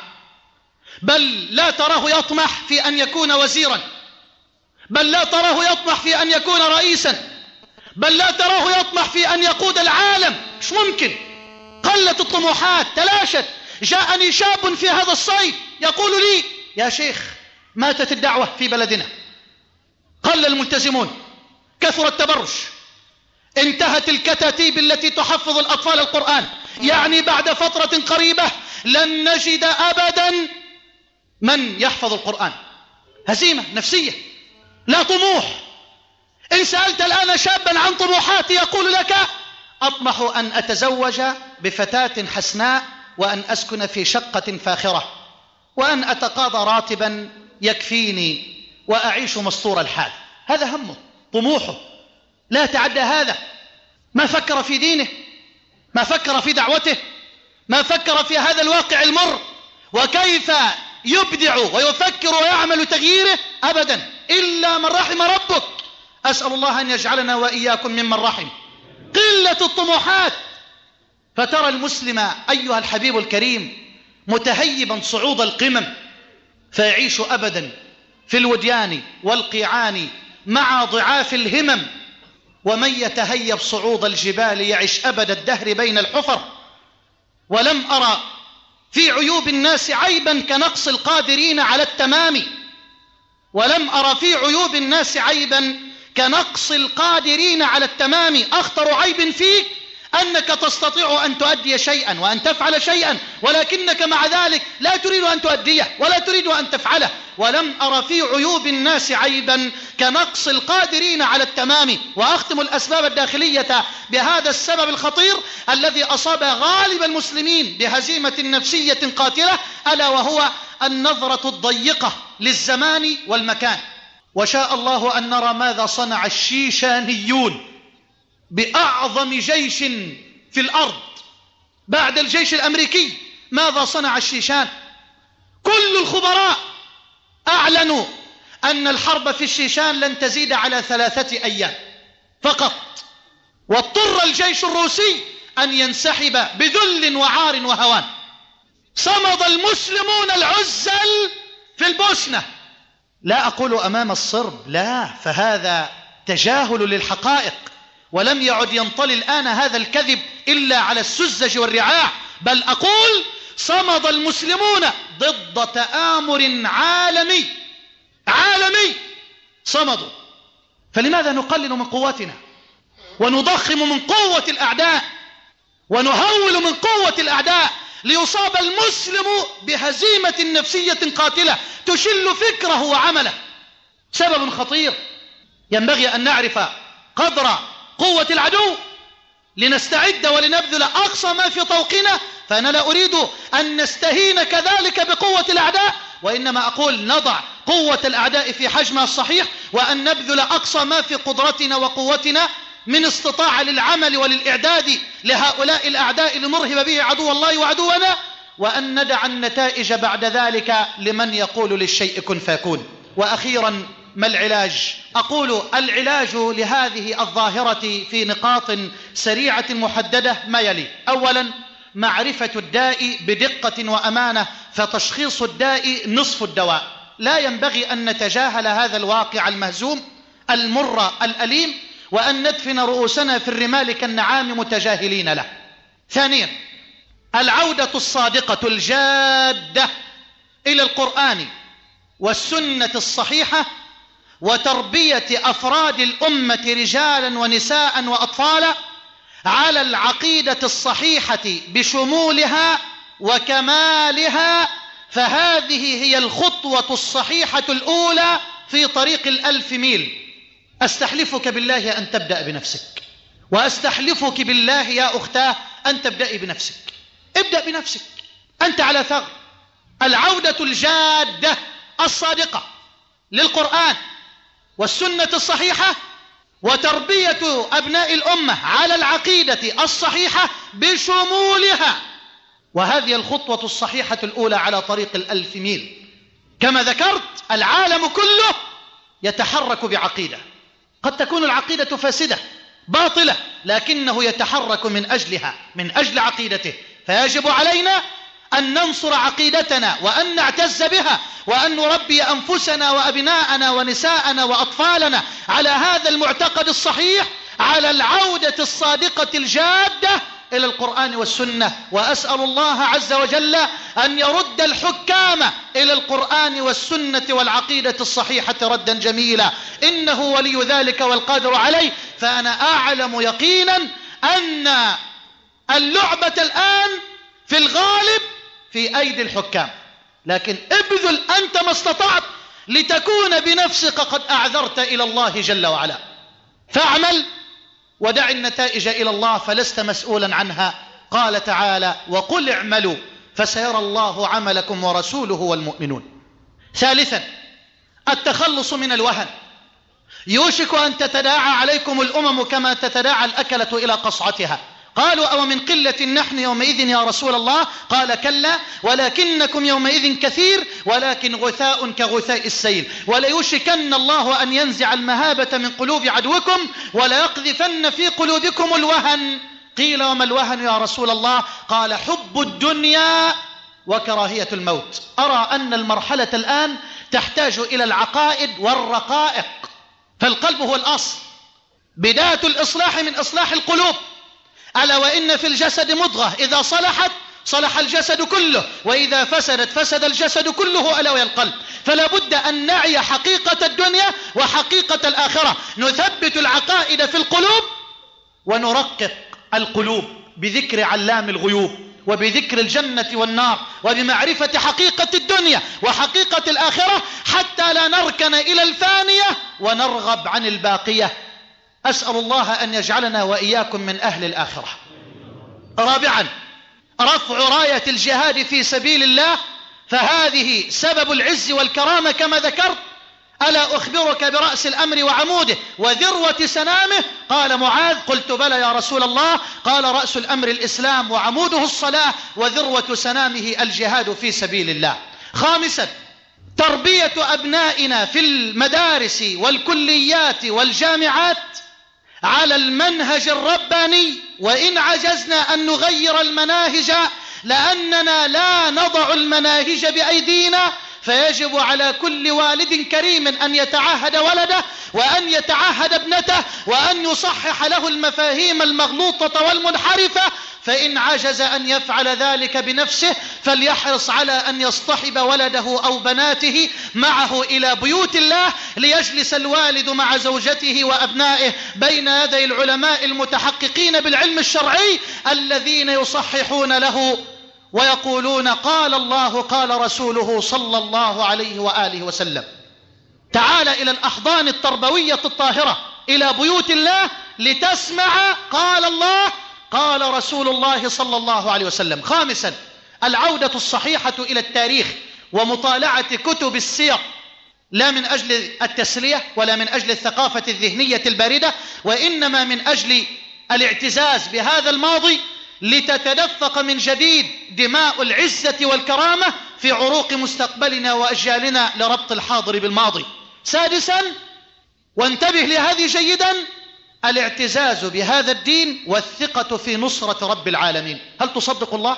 بل لا تراه يطمح في أن يكون وزيرا، بل لا تراه يطمح في أن يكون رئيسا، بل لا تراه يطمح في أن يقود العالم. مش ممكن. قلت الطموحات، تلاشت. جاءني شاب في هذا الصيف يقول لي: يا شيخ، ماتت الدعوة في بلدنا، قل الملتزمون، كثر التبرج، انتهت الكتاتيب التي تحفظ الأطفال القرآن، يعني بعد فترة قريبة لن نجد أبدا من يحفظ القرآن. هزيمة نفسية، لا طموح. إن سألت الآن شابا عن طموحاتي يقول لك: أطمح أن أتزوج بفتاة حسناء، وأن أسكن في شقة فاخرة، وأن أتقاضى راتبا يكفيني، وأعيش مستور الحال. هذا همه، طموحه، لا تعدى هذا. ما فكر في دينه، ما فكر في دعوته، ما فكر في هذا الواقع المر وكيف يبدع ويفكر ويعمل تغييره أبدا، إلا من رحم ربك. أسأل الله أن يجعلنا وإياكم ممن رحم. قلة الطموحات. فترى المسلم أيها الحبيب الكريم متهيبا صعود القمم، فيعيش أبدا في الوديان والقيعان مع ضعاف الهمم. ومن يتهيب صعود الجبال يعش أبد الدهر بين الحفر. ولم أرى في عيوب الناس عيبا كنقص القادرين على التمام، ولم أرى في عيوب الناس عيبا كنقص القادرين على التمام. أخطر عيب فيك أنك تستطيع أن تؤدي شيئا وأن تفعل شيئا، ولكنك مع ذلك لا تريد أن تؤديه ولا تريد أن تفعله. ولم أرى في عيوب الناس عيبا كنقص القادرين على التمام. وأختم الأسباب الداخلية بهذا السبب الخطير الذي أصاب غالب المسلمين بهزيمة نفسية قاتلة، ألا وهو النظرة الضيقة للزمان والمكان. وشاء الله أن نرى ماذا صنع الشيشانيون بأعظم جيش في الأرض بعد الجيش الأمريكي. ماذا صنع الشيشان؟ كل الخبراء أعلنوا أن الحرب في الشيشان لن تزيد على ثلاثة أيام فقط، واضطر الجيش الروسي أن ينسحب بذل وعار وهوان. صمد المسلمون العزل في البوسنة. لا أقول أمام الصرب، لا، فهذا تجاهل للحقائق، ولم يعد ينطلي الآن هذا الكذب إلا على السذج والرعاع، بل أقول صمد المسلمون ضد تآمر عالمي عالمي صمدوا. فلماذا نقلل من قوتنا ونضخم من قوة الأعداء ونهول من قوة الأعداء ليصاب المسلم بهزيمة نفسية قاتلة تشل فكره وعمله؟ سبب خطير. ينبغي أن نعرف قدر قوة العدو لنستعد ولنبذل أقصى ما في طوقنا. فأنا لا أريد أن نستهين كذلك بقوة الأعداء، وإنما أقول نضع قوة الأعداء في حجمها الصحيح، وأن نبذل أقصى ما في قدرتنا وقوتنا من استطاعة للعمل وللإعداد لهؤلاء الأعداء لنرهب به عدو الله وعدونا، وأن ندع النتائج بعد ذلك لمن يقول للشيء كن فيكون. وأخيرا، ما العلاج؟ أقول العلاج لهذه الظاهرة في نقاط سريعة محددة ما يلي. أولا، معرفة الداء بدقة وأمانة، فتشخيص الداء نصف الدواء. لا ينبغي أن نتجاهل هذا الواقع المهزوم المر الأليم، وأن ندفن رؤوسنا في الرمال كالنعام متجاهلين له. ثانيا، العودة الصادقة الجادة إلى القرآن والسنة الصحيحة، وتربية أفراد الأمة رجالا ونساء وأطفالا على العقيدة الصحيحة بشمولها وكمالها، فهذه هي الخطوة الصحيحة الأولى في طريق الألف ميل. أستحلفك بالله أن تبدأ بنفسك، وأستحلفك بالله يا أختاه أن تبدأي بنفسك. ابدأ بنفسك، أنت على ثغر. العودة الجادة الصادقة للقرآن والسنة الصحيحة، وتربية أبناء الأمة على العقيدة الصحيحة بشمولها، وهذه الخطوة الصحيحة الأولى على طريق الألف ميل. كما ذكرت، العالم كله يتحرك بعقيدة، قد تكون العقيدة فاسدة باطلة، لكنه يتحرك من أجلها، من أجل عقيدته. فيجب علينا أن ننصر عقيدتنا وأن نعتز بها، وأن نربي أنفسنا وأبناءنا ونساءنا وأطفالنا على هذا المعتقد الصحيح، على العودة الصادقة الجادة إلى القرآن والسنة. وأسأل الله عز وجل أن يرد الحكام إلى القرآن والسنة والعقيدة الصحيحة ردا جميلا، إنه ولي ذلك والقادر عليه. فأنا أعلم يقينا أن اللعبة الآن في الغالب في أيدي الحكام، لكن ابذل أنت ما استطعت لتكون بنفسك قد أعذرت إلى الله جل وعلا. فاعمل ودع النتائج إلى الله، فلست مسؤولا عنها. قال تعالى: وقل اعملوا فسيرى الله عملكم ورسوله والمؤمنون. ثالثا، التخلص من الوهن. يوشك أن تتداعى عليكم الأمم كما تتداعى الأكلة إلى قصعتها. قالوا: أو من قلة نحن يومئذ يا رسول الله؟ قال: كلا، ولكنكم يومئذ كثير، ولكن غثاء كغثاء السيل. وليوشكن الله أن ينزع المهابة من قلوب عدوكم، وليقذفن في قلوبكم الوهن. قيل: وما الوهن يا رسول الله؟ قال: حب الدنيا وكراهية الموت. أرى أن المرحلة الآن تحتاج إلى العقائد والرقائق، فالقلب هو الأصل، بداية الإصلاح من إصلاح القلوب. ألا وإن في الجسد مضغة إذا صلحت صلح الجسد كله، وإذا فسدت فسد الجسد كله، ألا وهي القلب. فلا بد أن نعي حقيقة الدنيا وحقيقة الآخرة. نثبت العقائد في القلوب ونرقق القلوب بذكر علام الغيوب، وبذكر الجنة والنار، وبمعرفة حقيقة الدنيا وحقيقة الآخرة، حتى لا نركن إلى الفانية ونرغب عن الباقية. أسأل الله أن يجعلنا وإياكم من أهل الآخرة. رابعا، رفع راية الجهاد في سبيل الله، فهذه سبب العز والكرامة كما ذكرت. ألا أخبرك برأس الأمر وعموده وذروة سنامه؟ قال معاذ: قلت بلى يا رسول الله. قال: رأس الأمر الإسلام، وعموده الصلاة، وذروة سنامه الجهاد في سبيل الله. خامسا، تربية أبنائنا في المدارس والكليات والجامعات على المنهج الرباني، وإن عجزنا أن نغير المناهج لأننا لا نضع المناهج بأيدينا، فيجب على كل والد كريم أن يتعهد ولده وأن يتعهد ابنته وأن يصحح له المفاهيم المغلوطة والمنحرفة. فإن عجز أن يفعل ذلك بنفسه فليحرص على أن يصطحب ولده أو بناته معه إلى بيوت الله، ليجلس الوالد مع زوجته وأبنائه بين يدي العلماء المتحققين بالعلم الشرعي الذين يصححون له ويقولون قال الله قال رسوله صلى الله عليه وآله وسلم. تعال إلى الأحضان التربوية الطاهرة، إلى بيوت الله، لتسمع قال الله قال رسول الله صلى الله عليه وسلم. خامسا، العودة الصحيحة إلى التاريخ ومطالعة كتب السير، لا من أجل التسلية ولا من أجل الثقافة الذهنية الباردة، وإنما من أجل الاعتزاز بهذا الماضي لتتدفق من جديد دماء العزة والكرامة في عروق مستقبلنا وأجيالنا لربط الحاضر بالماضي. سادسا، وانتبه لهذه جيدا، الاعتزاز بهذا الدين والثقة في نصرة رب العالمين. هل تصدق الله؟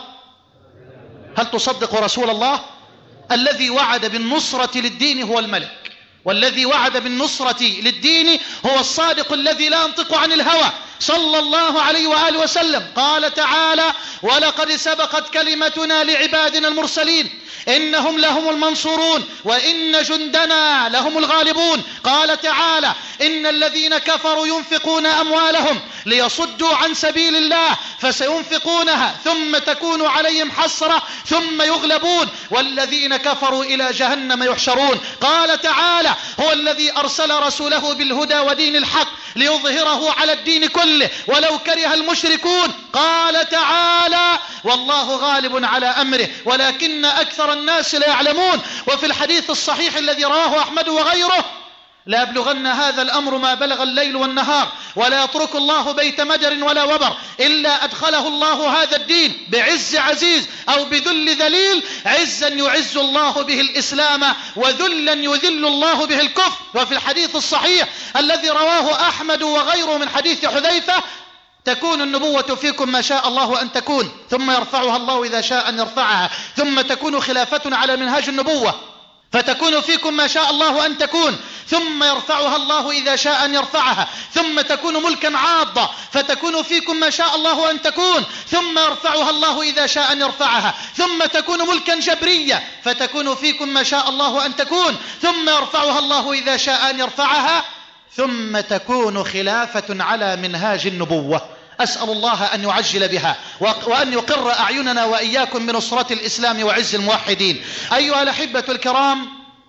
هل تصدق رسول الله؟ الذي وعد بالنصرة للدين هو الملك، والذي وعد بالنصرة للدين هو الصادق الذي لا ينطق عن الهوى صلى الله عليه وآله وسلم. قال تعالى: ولقد سبقت كلمتنا لعبادنا المرسلين إنهم لهم المنصورون وإن جندنا لهم الغالبون. قال تعالى: إن الذين كفروا ينفقون أموالهم ليصدوا عن سبيل الله فسينفقونها ثم تكون عليهم حسرة ثم يغلبون والذين كفروا إلى جهنم يحشرون. قال تعالى: هو الذي أرسل رسوله بالهدى ودين الحق ليظهره على الدين كله ولو كره المشركون. قال تعالى: والله غالب على أمره ولكن أكثر الناس لا يعلمون. وفي الحديث الصحيح الذي رواه أحمد وغيره: لا يبلغن هذا الأمر ما بلغ الليل والنهار ولا يترك الله بيت مدر ولا وبر إلا أدخله الله هذا الدين بعز عزيز أو بذل ذليل، عزا يعز الله به الإسلام وذلا يذل الله به الكفر. وفي الحديث الصحيح الذي رواه أحمد وغيره من حديث حذيفة: تكون النبوة فيكم ما شاء الله أن تكون ثم يرفعها الله إذا شاء أن يرفعها، ثم تكون خلافة على منهاج النبوة فتكون فيكم ما شاء الله أن تكون ثم يرفعها الله إذا شاء أن يرفعها، ثم تكون ملكا عاضا فتكون فيكم ما شاء الله أن تكون ثم يرفعها الله إذا شاء أن يرفعها، ثم تكون ملكا جبريا فتكون فيكم ما شاء الله أن تكون ثم يرفعها الله إذا شاء أن يرفعها، ثم تكون خلافة على منهاج النبوة. أسأل الله أن يعجل بها وأن يقر أعيننا وإياكم بنصرة الإسلام وعز الموحدين. أيها الأحبة الكرام،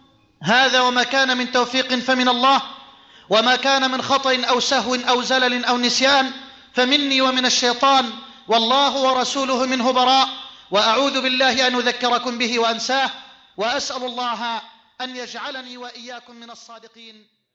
هذا وما كان من توفيق فمن الله، وما كان من خطأ أو سهو أو زلل أو نسيان فمني ومن الشيطان، والله ورسوله منه براء. وأعوذ بالله أن أذكركم به وأنساه، وأسأل الله أن يجعلني وإياكم من الصادقين.